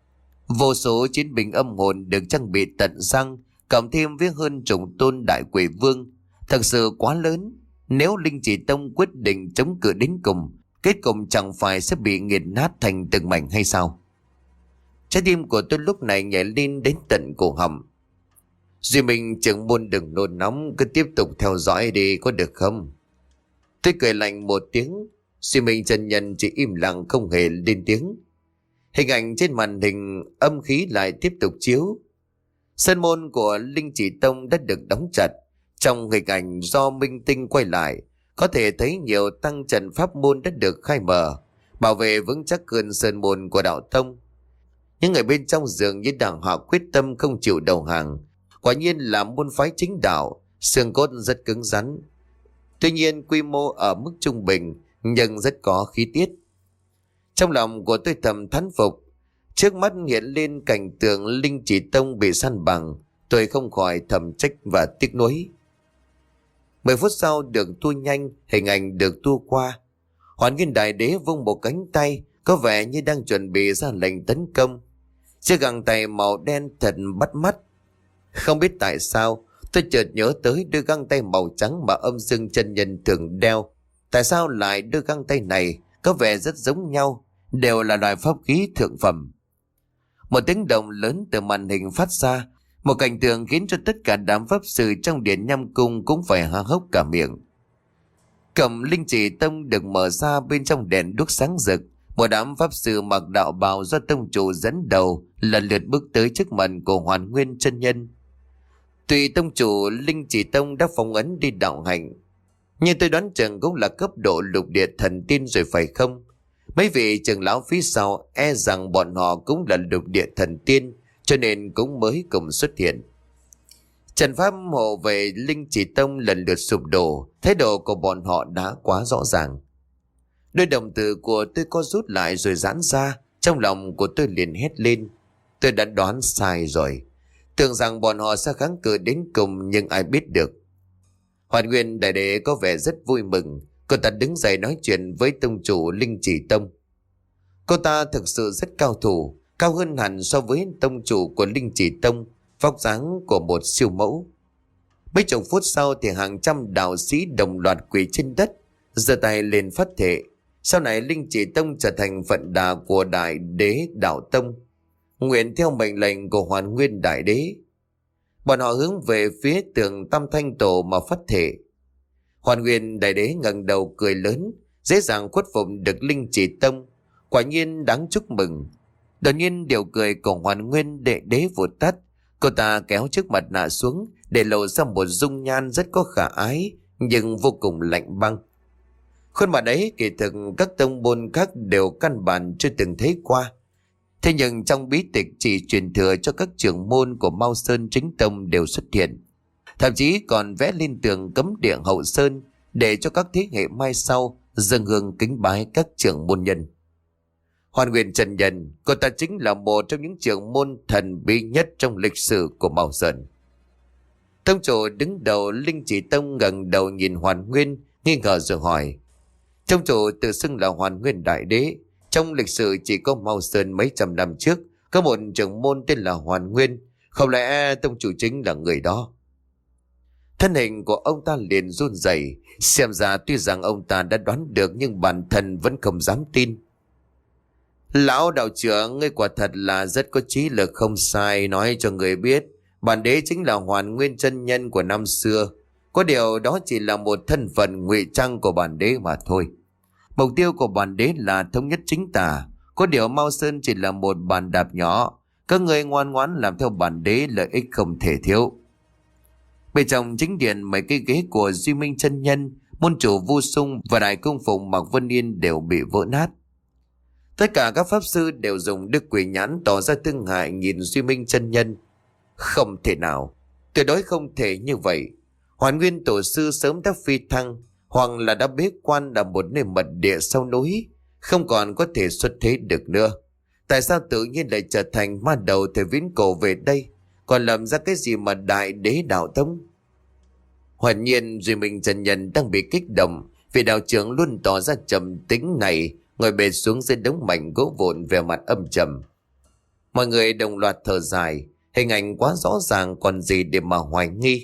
Vô số chiến binh âm hồn được trang bị tận răng, cộng thêm với hơn chục tôn đại quỷ vương, thật sự quá lớn. Nếu Linh Chỉ Tông quyết định chống cự đến cùng, kết cục chẳng phải sẽ bị nghiền nát thành từng mảnh hay sao? Trái tim của tôi lúc này nhảy lên đến tận cổ họng. Duy Minh trưởng môn đừng nôn nóng, cứ tiếp tục theo dõi đi có được không? Tôi cười lạnh một tiếng. Duy Minh chân nhân chỉ im lặng không hề lên tiếng. Hình ảnh trên màn hình âm khí lại tiếp tục chiếu. Sân môn của Linh Chỉ Tông đã được đóng chặt. Trong hình ảnh do minh tinh quay lại, có thể thấy nhiều tăng trận pháp môn đã được khai mở, bảo vệ vững chắc hơn sơn môn của đạo tông. Những người bên trong dường như đang họ quyết tâm không chịu đầu hàng. Quả nhiên là môn phái chính đạo, xương cốt rất cứng rắn. Tuy nhiên quy mô ở mức trung bình, nhưng rất có khí tiết. Trong lòng của tôi thầm thán phục. Trước mắt hiện lên cảnh tượng Linh Chỉ Tông bị săn bằng, tôi không khỏi thầm trách và tiếc nuối. Mười phút sau được tua nhanh, hình ảnh được tua qua. Hoàn Nguyên Đại Đế vung một cánh tay, có vẻ như đang chuẩn bị ra lệnh tấn công. Chiếc găng tay màu đen thật bắt mắt. Không biết tại sao, Tôi chợt nhớ tới đôi găng tay màu trắng mà âm dương chân nhân thường đeo. Tại sao lại đôi găng tay này có vẻ rất giống nhau, đều là loại pháp khí thượng phẩm. Một tiếng động lớn từ màn hình phát ra, một cảnh tượng khiến cho tất cả đám pháp sư trong điện Nham Cung cũng phải há hốc cả miệng. Cổng linh chỉ tông được mở ra, bên trong đèn đuốc sáng rực. Một đám pháp sư mặc đạo bào do tông chủ dẫn đầu lần lượt bước tới trước mặt của Hoàn Nguyên chân nhân. Tuy tông chủ linh chỉ tông đã phong ấn đi đạo hành, nhưng tôi đoán chừng cũng là cấp độ lục địa thần tiên rồi phải không? Mấy vị trưởng lão phía sau e rằng bọn họ cũng là lục địa thần tiên, cho nên cũng mới cùng xuất hiện. Trận pháp hộ vệ linh chỉ tông lần lượt sụp đổ, thái độ của bọn họ đã quá rõ ràng. Đôi đồng tử của tôi co rút lại rồi giãn ra, trong lòng của tôi liền hét lên. Tôi đã đoán sai rồi. Tưởng rằng bọn họ sẽ kháng cự đến cùng, nhưng ai biết được. Hoàn Nguyên đại đế có vẻ rất vui mừng. Cô ta đứng dậy nói chuyện với tông chủ linh chỉ tông. Cô ta thực sự rất cao thủ, cao hơn hẳn so với tông chủ của linh chỉ tông, vóc dáng của một siêu mẫu. Mấy chục phút sau thì hàng trăm đạo sĩ đồng loạt quỳ trên đất, giơ tay lên phát thệ. Sau này linh chỉ tông trở thành phận đà của đại đế đạo tông, nguyện theo mệnh lệnh của Hoàn Nguyên đại đế. Bọn họ hướng về phía tường Tam Thanh Tổ mà phát thệ. Hoàn Nguyên đại đế ngẩng đầu cười lớn, dễ dàng khuất phục được linh chỉ tông, quả nhiên đáng chúc mừng. Đột nhiên điều cười của Hoàn Nguyên đại đế vụt tắt. Cô ta kéo chiếc mặt nạ xuống để lộ ra một dung nhan rất có khả ái, nhưng vô cùng lạnh băng. Khuôn mặt ấy kỳ thực các tông môn khác đều căn bản chưa từng thấy qua. Thế nhưng trong bí tịch chỉ truyền thừa cho các trưởng môn của Mao Sơn chính tông đều xuất hiện. Thậm chí còn vẽ lên tường cấm địa Hậu Sơn để cho các thế hệ mai sau dâng hương kính bái các trưởng môn nhân. Hoàn Nguyên chân nhân, cô ta chính là một trong những trưởng môn thần bí nhất trong lịch sử của Mao Sơn. Tông chủ đứng đầu linh chỉ tông ngẩng đầu nhìn Hoàn Nguyên, nghi ngờ rồi hỏi. Tông chủ tự xưng là Hoàn Nguyên đại đế. Trong lịch sử chỉ có Mao Sơn mấy trăm năm trước có một trưởng môn tên là Hoàn Nguyên, không lẽ tông chủ chính là người đó? Thân hình của ông ta liền run rẩy, xem ra tuy rằng ông ta đã đoán được nhưng bản thân vẫn không dám tin. Lão đạo trưởng, ngươi quả thật là rất có trí lực, không sai. Nói cho người biết, bản đế chính là Hoàn Nguyên chân nhân của năm xưa. Có điều đó chỉ là một thân phận ngụy trang của bản đế mà thôi. Mục tiêu của bản đế là thống nhất chính tà. Có điều Mao Sơn chỉ là một bàn đạp nhỏ. Các người ngoan ngoãn làm theo bản đế, lợi ích không thể thiếu. Bên trong chính điện, mấy cái ghế của Duy Minh chân nhân, môn chủ Vu Sung và đại cung phụng Mạc Vân Yên đều bị vỡ nát. Tất cả các pháp sư đều dùng đức quỷ nhãn tỏ ra thương hại nhìn Duy Minh chân nhân. Không thể nào, tuyệt đối không thể như vậy. Hoàn Nguyên tổ sư sớm đã phi thăng, hoặc là đã bế quan ở một nơi mật địa sau núi, không còn có thể xuất thế được nữa. Tại sao tự nhiên lại trở thành ma đầu thời viễn cổ về đây, còn làm ra cái gì mà đại đế đạo tông? Hoàn nhiên Duy Minh chân nhân đang bị kích động vì đạo trưởng luôn tỏ ra trầm tính này, ngồi bệt xuống dưới đống mảnh gỗ vụn, vẻ mặt âm trầm. Mọi người đồng loạt thở dài, hình ảnh quá rõ ràng còn gì để mà hoài nghi.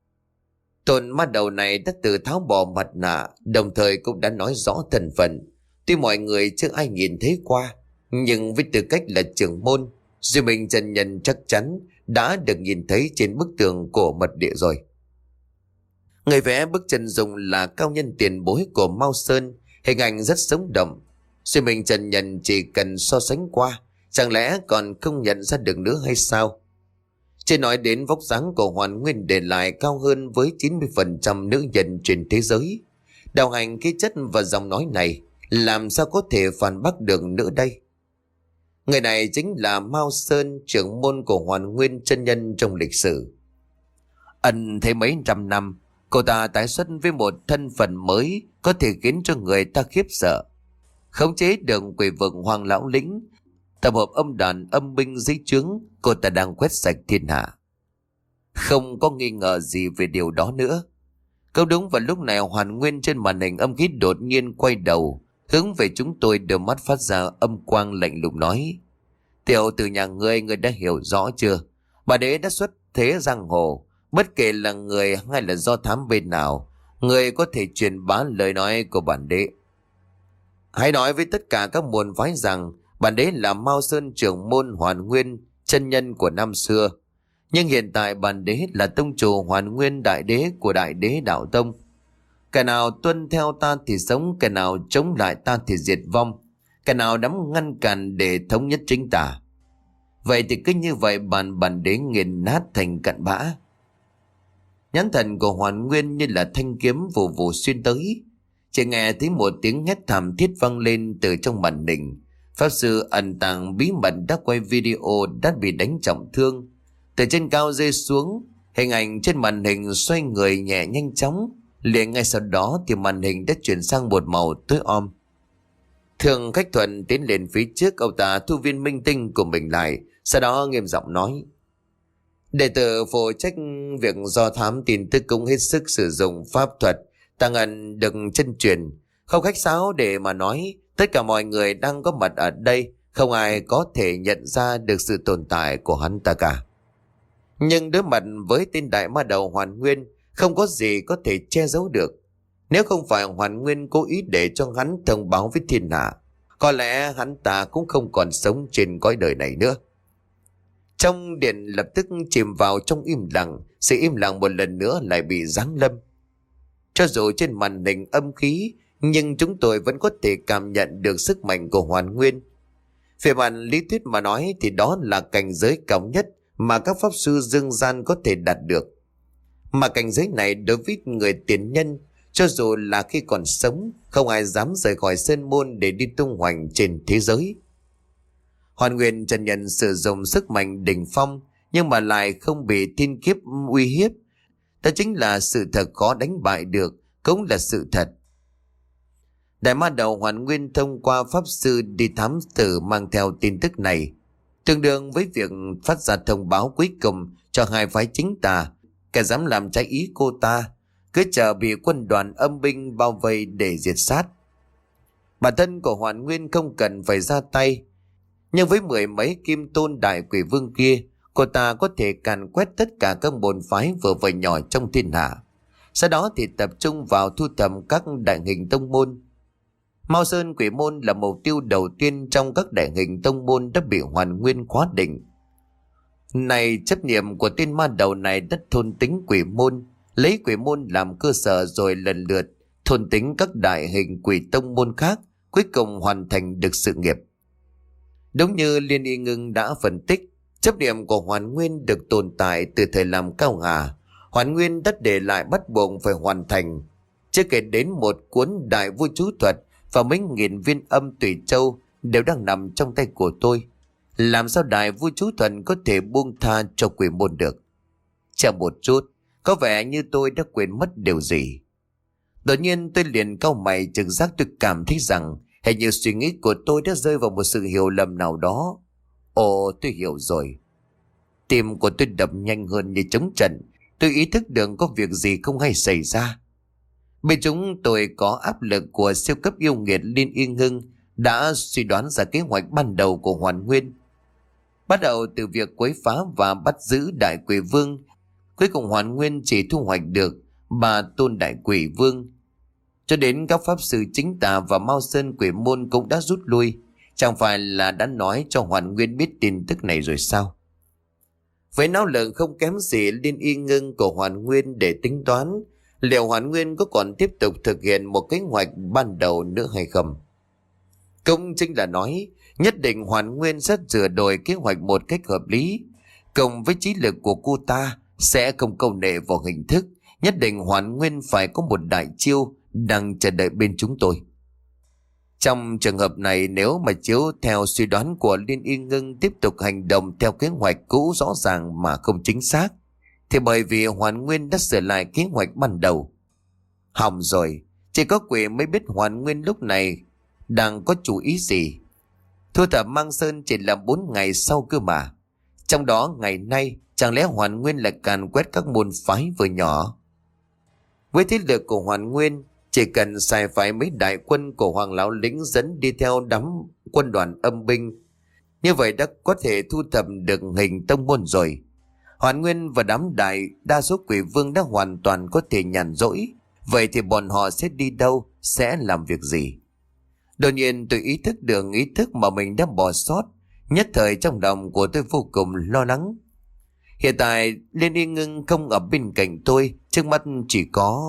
Tôn ma đầu này đã tự tháo bỏ mặt nạ, đồng thời cũng đã nói rõ thân phận. Tuy mọi người chưa ai nhìn thấy qua, nhưng với tư cách là trưởng môn, Duy Minh chân nhân chắc chắn đã được nhìn thấy trên bức tường của mật địa rồi. Người vẽ bức chân dung là cao nhân tiền bối của Mao Sơn, hình ảnh rất sống động. Duy Minh chân nhân chỉ cần so sánh qua, chẳng lẽ còn không nhận ra được nữa hay sao? Chỉ nói đến vóc dáng của Hoàn Nguyên để lại cao hơn với chín mươi phần trăm nữ nhân trên thế giới. Đạo hành khí chất và giọng nói này làm sao có thể phản bác được nữa đây? Người này chính là Mao Sơn, trưởng môn của Hoàn Nguyên chân nhân trong lịch sử. Ẩn thế mấy trăm năm, cô ta tái xuất với một thân phận mới có thể khiến cho người ta khiếp sợ. Khống chế được quỷ vực Hoàng Lão Lĩnh, tập hợp âm đàn âm binh dưới trướng, cô ta đang quét sạch thiên hạ. Không có nghi ngờ gì về điều đó nữa. Câu đúng vào lúc này, Hoàn Nguyên trên màn hình âm khí đột nhiên quay đầu, hướng về chúng tôi, đôi mắt phát ra âm quang lạnh lùng nói: Tiểu tử nhà ngươi, ngươi đã hiểu rõ chưa? Bà đế đã xuất thế giang hồ, Bất kể là người hay là do thám bên nào, người có thể truyền bá lời nói của bản đế. Hãy nói với tất cả các môn phái rằng bản đế là Mao Sơn trưởng môn Hoàn Nguyên, chân nhân của năm xưa. Nhưng hiện tại bản đế là tông chủ Hoàn Nguyên đại đế của Đại Đế Đạo Tông. Kẻ nào tuân theo ta thì sống, kẻ nào chống lại ta thì diệt vong, kẻ nào dám ngăn cản để thống nhất chính tà. Vậy thì cứ như vậy bản bản đế nghiền nát thành cặn bã. Nhãn thần của Hoàn Nguyên như là thanh kiếm vù vù xuyên tới. Chỉ nghe thấy một tiếng hét thảm thiết vang lên từ trong màn hình. Pháp sư ẩn tàng bí mật đã quay video đã bị đánh trọng thương. Từ trên cao rơi xuống, hình ảnh trên màn hình xoay người nhẹ nhanh chóng. Liền ngay sau đó thì màn hình đã chuyển sang một màu tối om. Thường Khách Thuận tiến lên phía trước, ông ta thu viên minh tinh của mình lại, sau đó nghiêm giọng nói: đệ tử phụ trách việc do thám tin tức cũng hết sức sử dụng pháp thuật tàng ẩn đừng chân truyền, không khách sáo để mà nói, tất cả mọi người đang có mặt ở đây không ai có thể nhận ra được sự tồn tại của hắn ta cả. Nhưng đối mặt với tên đại ma đầu Hoàn Nguyên, không có gì có thể che giấu được. Nếu không phải Hoàn Nguyên cố ý để cho hắn thông báo với thiên hạ, có lẽ hắn ta cũng không còn sống trên cõi đời này nữa. Trong điện lập tức chìm vào trong im lặng, sự im lặng một lần nữa lại bị giáng lâm. Cho dù trên màn hình âm khí, nhưng chúng tôi vẫn có thể cảm nhận được sức mạnh của Hoàn Nguyên. Về mặt lý thuyết mà nói thì đó là cảnh giới cao nhất mà các pháp sư dương gian có thể đạt được. Mà cảnh giới này đối với người tiền nhân, cho dù là khi còn sống, không ai dám rời khỏi sơn môn để đi tung hoành trên thế giới. Hoàn Nguyên chân nhân sử dụng sức mạnh đỉnh phong, nhưng mà lại không bị thiên kiếp uy hiếp. Đó chính là sự thật khó đánh bại được, cũng là sự thật. Đại ma đầu Hoàn Nguyên thông qua pháp sư đi thám tử mang theo tin tức này, tương đương với việc phát ra thông báo cuối cùng cho hai phái chính tà. Kẻ dám làm trái ý cô ta cứ chờ bị quân đoàn âm binh bao vây để diệt sát. Bản thân của Hoàn Nguyên không cần phải ra tay, nhưng với mười mấy kim tôn đại quỷ vương kia, cô ta có thể càn quét tất cả các môn phái vừa và nhỏ trong thiên hạ. Sau đó thì tập trung vào thu thập các đại hình tông môn. Mao Sơn Quỷ Môn là mục tiêu đầu tiên trong các đại hình tông môn đã bị Hoàn Nguyên khóa định. Này chấp niệm của tên ma đầu này đã thôn tính quỷ môn, lấy quỷ môn làm cơ sở rồi lần lượt thôn tính các đại hình quỷ tông môn khác, cuối cùng hoàn thành được sự nghiệp. Đúng như Liên Y Ngưng đã phân tích, chấp niệm của Hoàn Nguyên được tồn tại từ thời làm cao ngà. Hoàn Nguyên đã để lại bắt buộc phải hoàn thành. Chưa kể đến một cuốn đại vô chú thuật và mấy nghìn viên âm tùy châu đều đang nằm trong tay của tôi. Làm sao đại vô chú thuật có thể buông tha cho quỷ môn được? Chờ một chút, có vẻ như tôi đã quên mất điều gì. Đột nhiên tôi liền cau mày, trực giác tôi cảm thấy rằng hình như suy nghĩ của tôi đã rơi vào một sự hiểu lầm nào đó. Ồ, tôi hiểu rồi. Tim của tôi đập nhanh hơn như trống trận. Tôi ý thức được có việc gì không hay xảy ra. Bên chúng tôi có áp lực của siêu cấp yêu nghiệt Liên Y Ngưng đã suy đoán ra kế hoạch ban đầu của Hoàn Nguyên. Bắt đầu từ việc quấy phá và bắt giữ đại quỷ vương, cuối cùng Hoàn Nguyên chỉ thu hoạch được ba tôn đại quỷ vương. Cho đến các pháp sư chính tà và Mao Sơn Quỷ Môn cũng đã rút lui. Chẳng phải là đã nói cho Hoàn Nguyên biết tin tức này rồi sao? Với não lượng không kém gì Liên Y Ngưng của Hoàn Nguyên để tính toán liệu Hoàn Nguyên có còn tiếp tục thực hiện một kế hoạch ban đầu nữa hay không. Cũng chính là nói nhất định Hoàn Nguyên sẽ sửa đổi kế hoạch một cách hợp lý. Cùng với trí lực của cô ta sẽ không câu nệ vào hình thức. Nhất định Hoàn Nguyên phải có một đại chiêu đang chờ đợi bên chúng tôi. Trong trường hợp này, nếu mà chiếu theo suy đoán của Liên Y Ngưng tiếp tục hành động theo kế hoạch cũ rõ ràng mà không chính xác, thì bởi vì Hoàn Nguyên đã sửa lại kế hoạch ban đầu. Hỏng rồi, chỉ có quỷ mới biết Hoàn Nguyên lúc này đang có chủ ý gì. Thu thập Mang Sơn chỉ là bốn ngày sau cơ mà. Trong đó ngày nay chẳng lẽ Hoàn Nguyên lại càn quét các môn phái vừa nhỏ. Với thế lực của Hoàn Nguyên, chỉ cần xài phải mấy đại quân của Hoàng Lão Lĩnh dẫn đi theo đám quân đoàn âm binh, như vậy đã có thể thu thập được hình tông môn rồi. Hoàn Nguyên và đám đại đa số quỷ vương đã hoàn toàn có thể nhàn rỗi. Vậy thì bọn họ sẽ đi đâu, sẽ làm việc gì? Đột nhiên tôi ý thức được ý thức mà mình đã bỏ sót. Nhất thời trong lòng của tôi vô cùng lo lắng. Hiện tại Liên Y Ngưng không ở bên cạnh tôi, trước mắt chỉ có...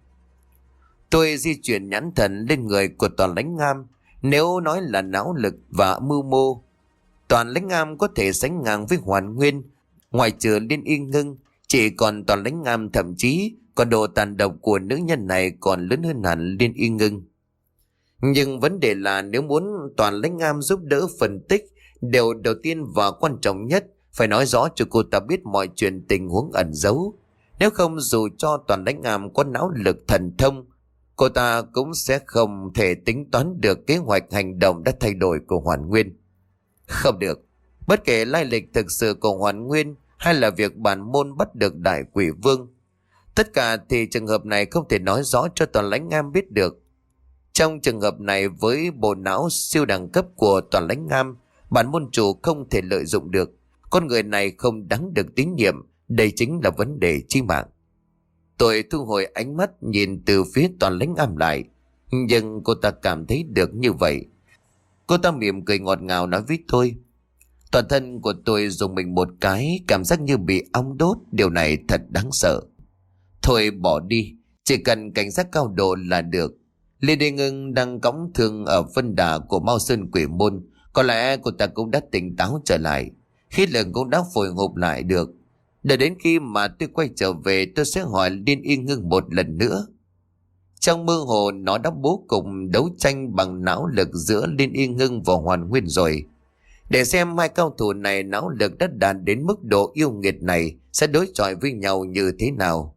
Tôi di chuyển nhãn thần lên người của Toàn Lãnh Ngam. Nếu nói là não lực và mưu mô, Toàn Lãnh Ngam có thể sánh ngang với Hoàn Nguyên. Ngoài trừ Liên Y Ngưng, chỉ còn Toàn Lãnh Ngam, thậm chí còn độ tàn độc của nữ nhân này còn lớn hơn hẳn Liên Y Ngưng. Nhưng vấn đề là nếu muốn Toàn Lãnh Ngam giúp đỡ phân tích, điều đầu tiên và quan trọng nhất phải nói rõ cho cô ta biết mọi chuyện tình huống ẩn giấu. Nếu không, dù cho Toàn Lãnh Ngam có não lực thần thông, cô ta cũng sẽ không thể tính toán được kế hoạch hành động đã thay đổi của Hoàn Nguyên. Không được, bất kể lai lịch thực sự của Hoàn Nguyên hay là việc bản môn bắt được đại quỷ vương, tất cả thì trường hợp này không thể nói rõ cho Toàn Lãnh Ngam biết được. Trong trường hợp này, với bộ não siêu đẳng cấp của Toàn Lãnh Ngam, bản môn chủ không thể lợi dụng được. Con người này không đáng được tín nhiệm, đây chính là vấn đề chí mạng. Tôi thu hồi ánh mắt nhìn từ phía Toàn Lãnh Ngam lại, nhưng cô ta cảm thấy được như vậy. Cô ta mỉm cười ngọt ngào nói với tôi. Toàn thân của tôi dùng mình một cái, cảm giác như bị ong đốt, điều này thật đáng sợ. Thôi bỏ đi, chỉ cần cảnh giác cao độ là được. Lê Đê Ngưng đang cõng thương ở phân đà của Mao Sơn Quỷ Môn, có lẽ cô ta cũng đã tỉnh táo trở lại, khí lực cũng đã hồi hộp lại được. Đợi đến khi mà tôi quay trở về, tôi sẽ hỏi Liên Y Ngưng một lần nữa. Trong mơ hồ nó đã bố cục đấu tranh bằng não lực giữa Liên Y Ngưng và Hoàn Nguyên rồi. Để xem hai cao thủ này não lực đã đạt đến mức độ yêu nghiệt này sẽ đối chọi với nhau như thế nào.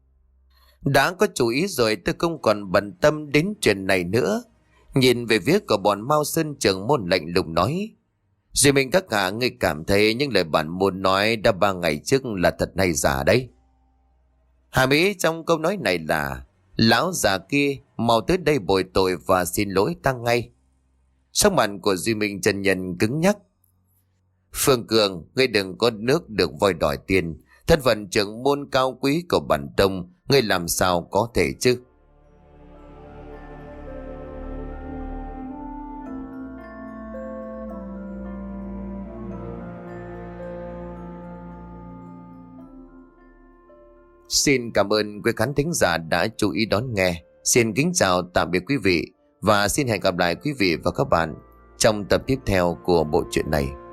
Đã có chủ ý rồi, tôi không còn bận tâm đến chuyện này nữa. Nhìn về phía của bọn Mao Sơn trưởng môn lạnh lùng nói. Duy Minh các hạ, ngươi cảm thấy những lời bản môn nói đã ba ngày trước là thật hay giả đấy? Hàm ý trong câu nói này là lão già kia mau tới đây bồi tội và xin lỗi ta ngay. Sắc mặt của Duy Minh chân nhân cứng nhắc. Phương Cường, ngươi đừng có nước được voi đòi tiền. Thân phận trưởng môn cao quý của bản tông, ngươi làm sao có thể chứ? Xin cảm ơn quý khán thính giả đã chú ý đón nghe. Xin kính chào tạm biệt quý vị và xin hẹn gặp lại quý vị và các bạn trong tập tiếp theo của bộ truyện này.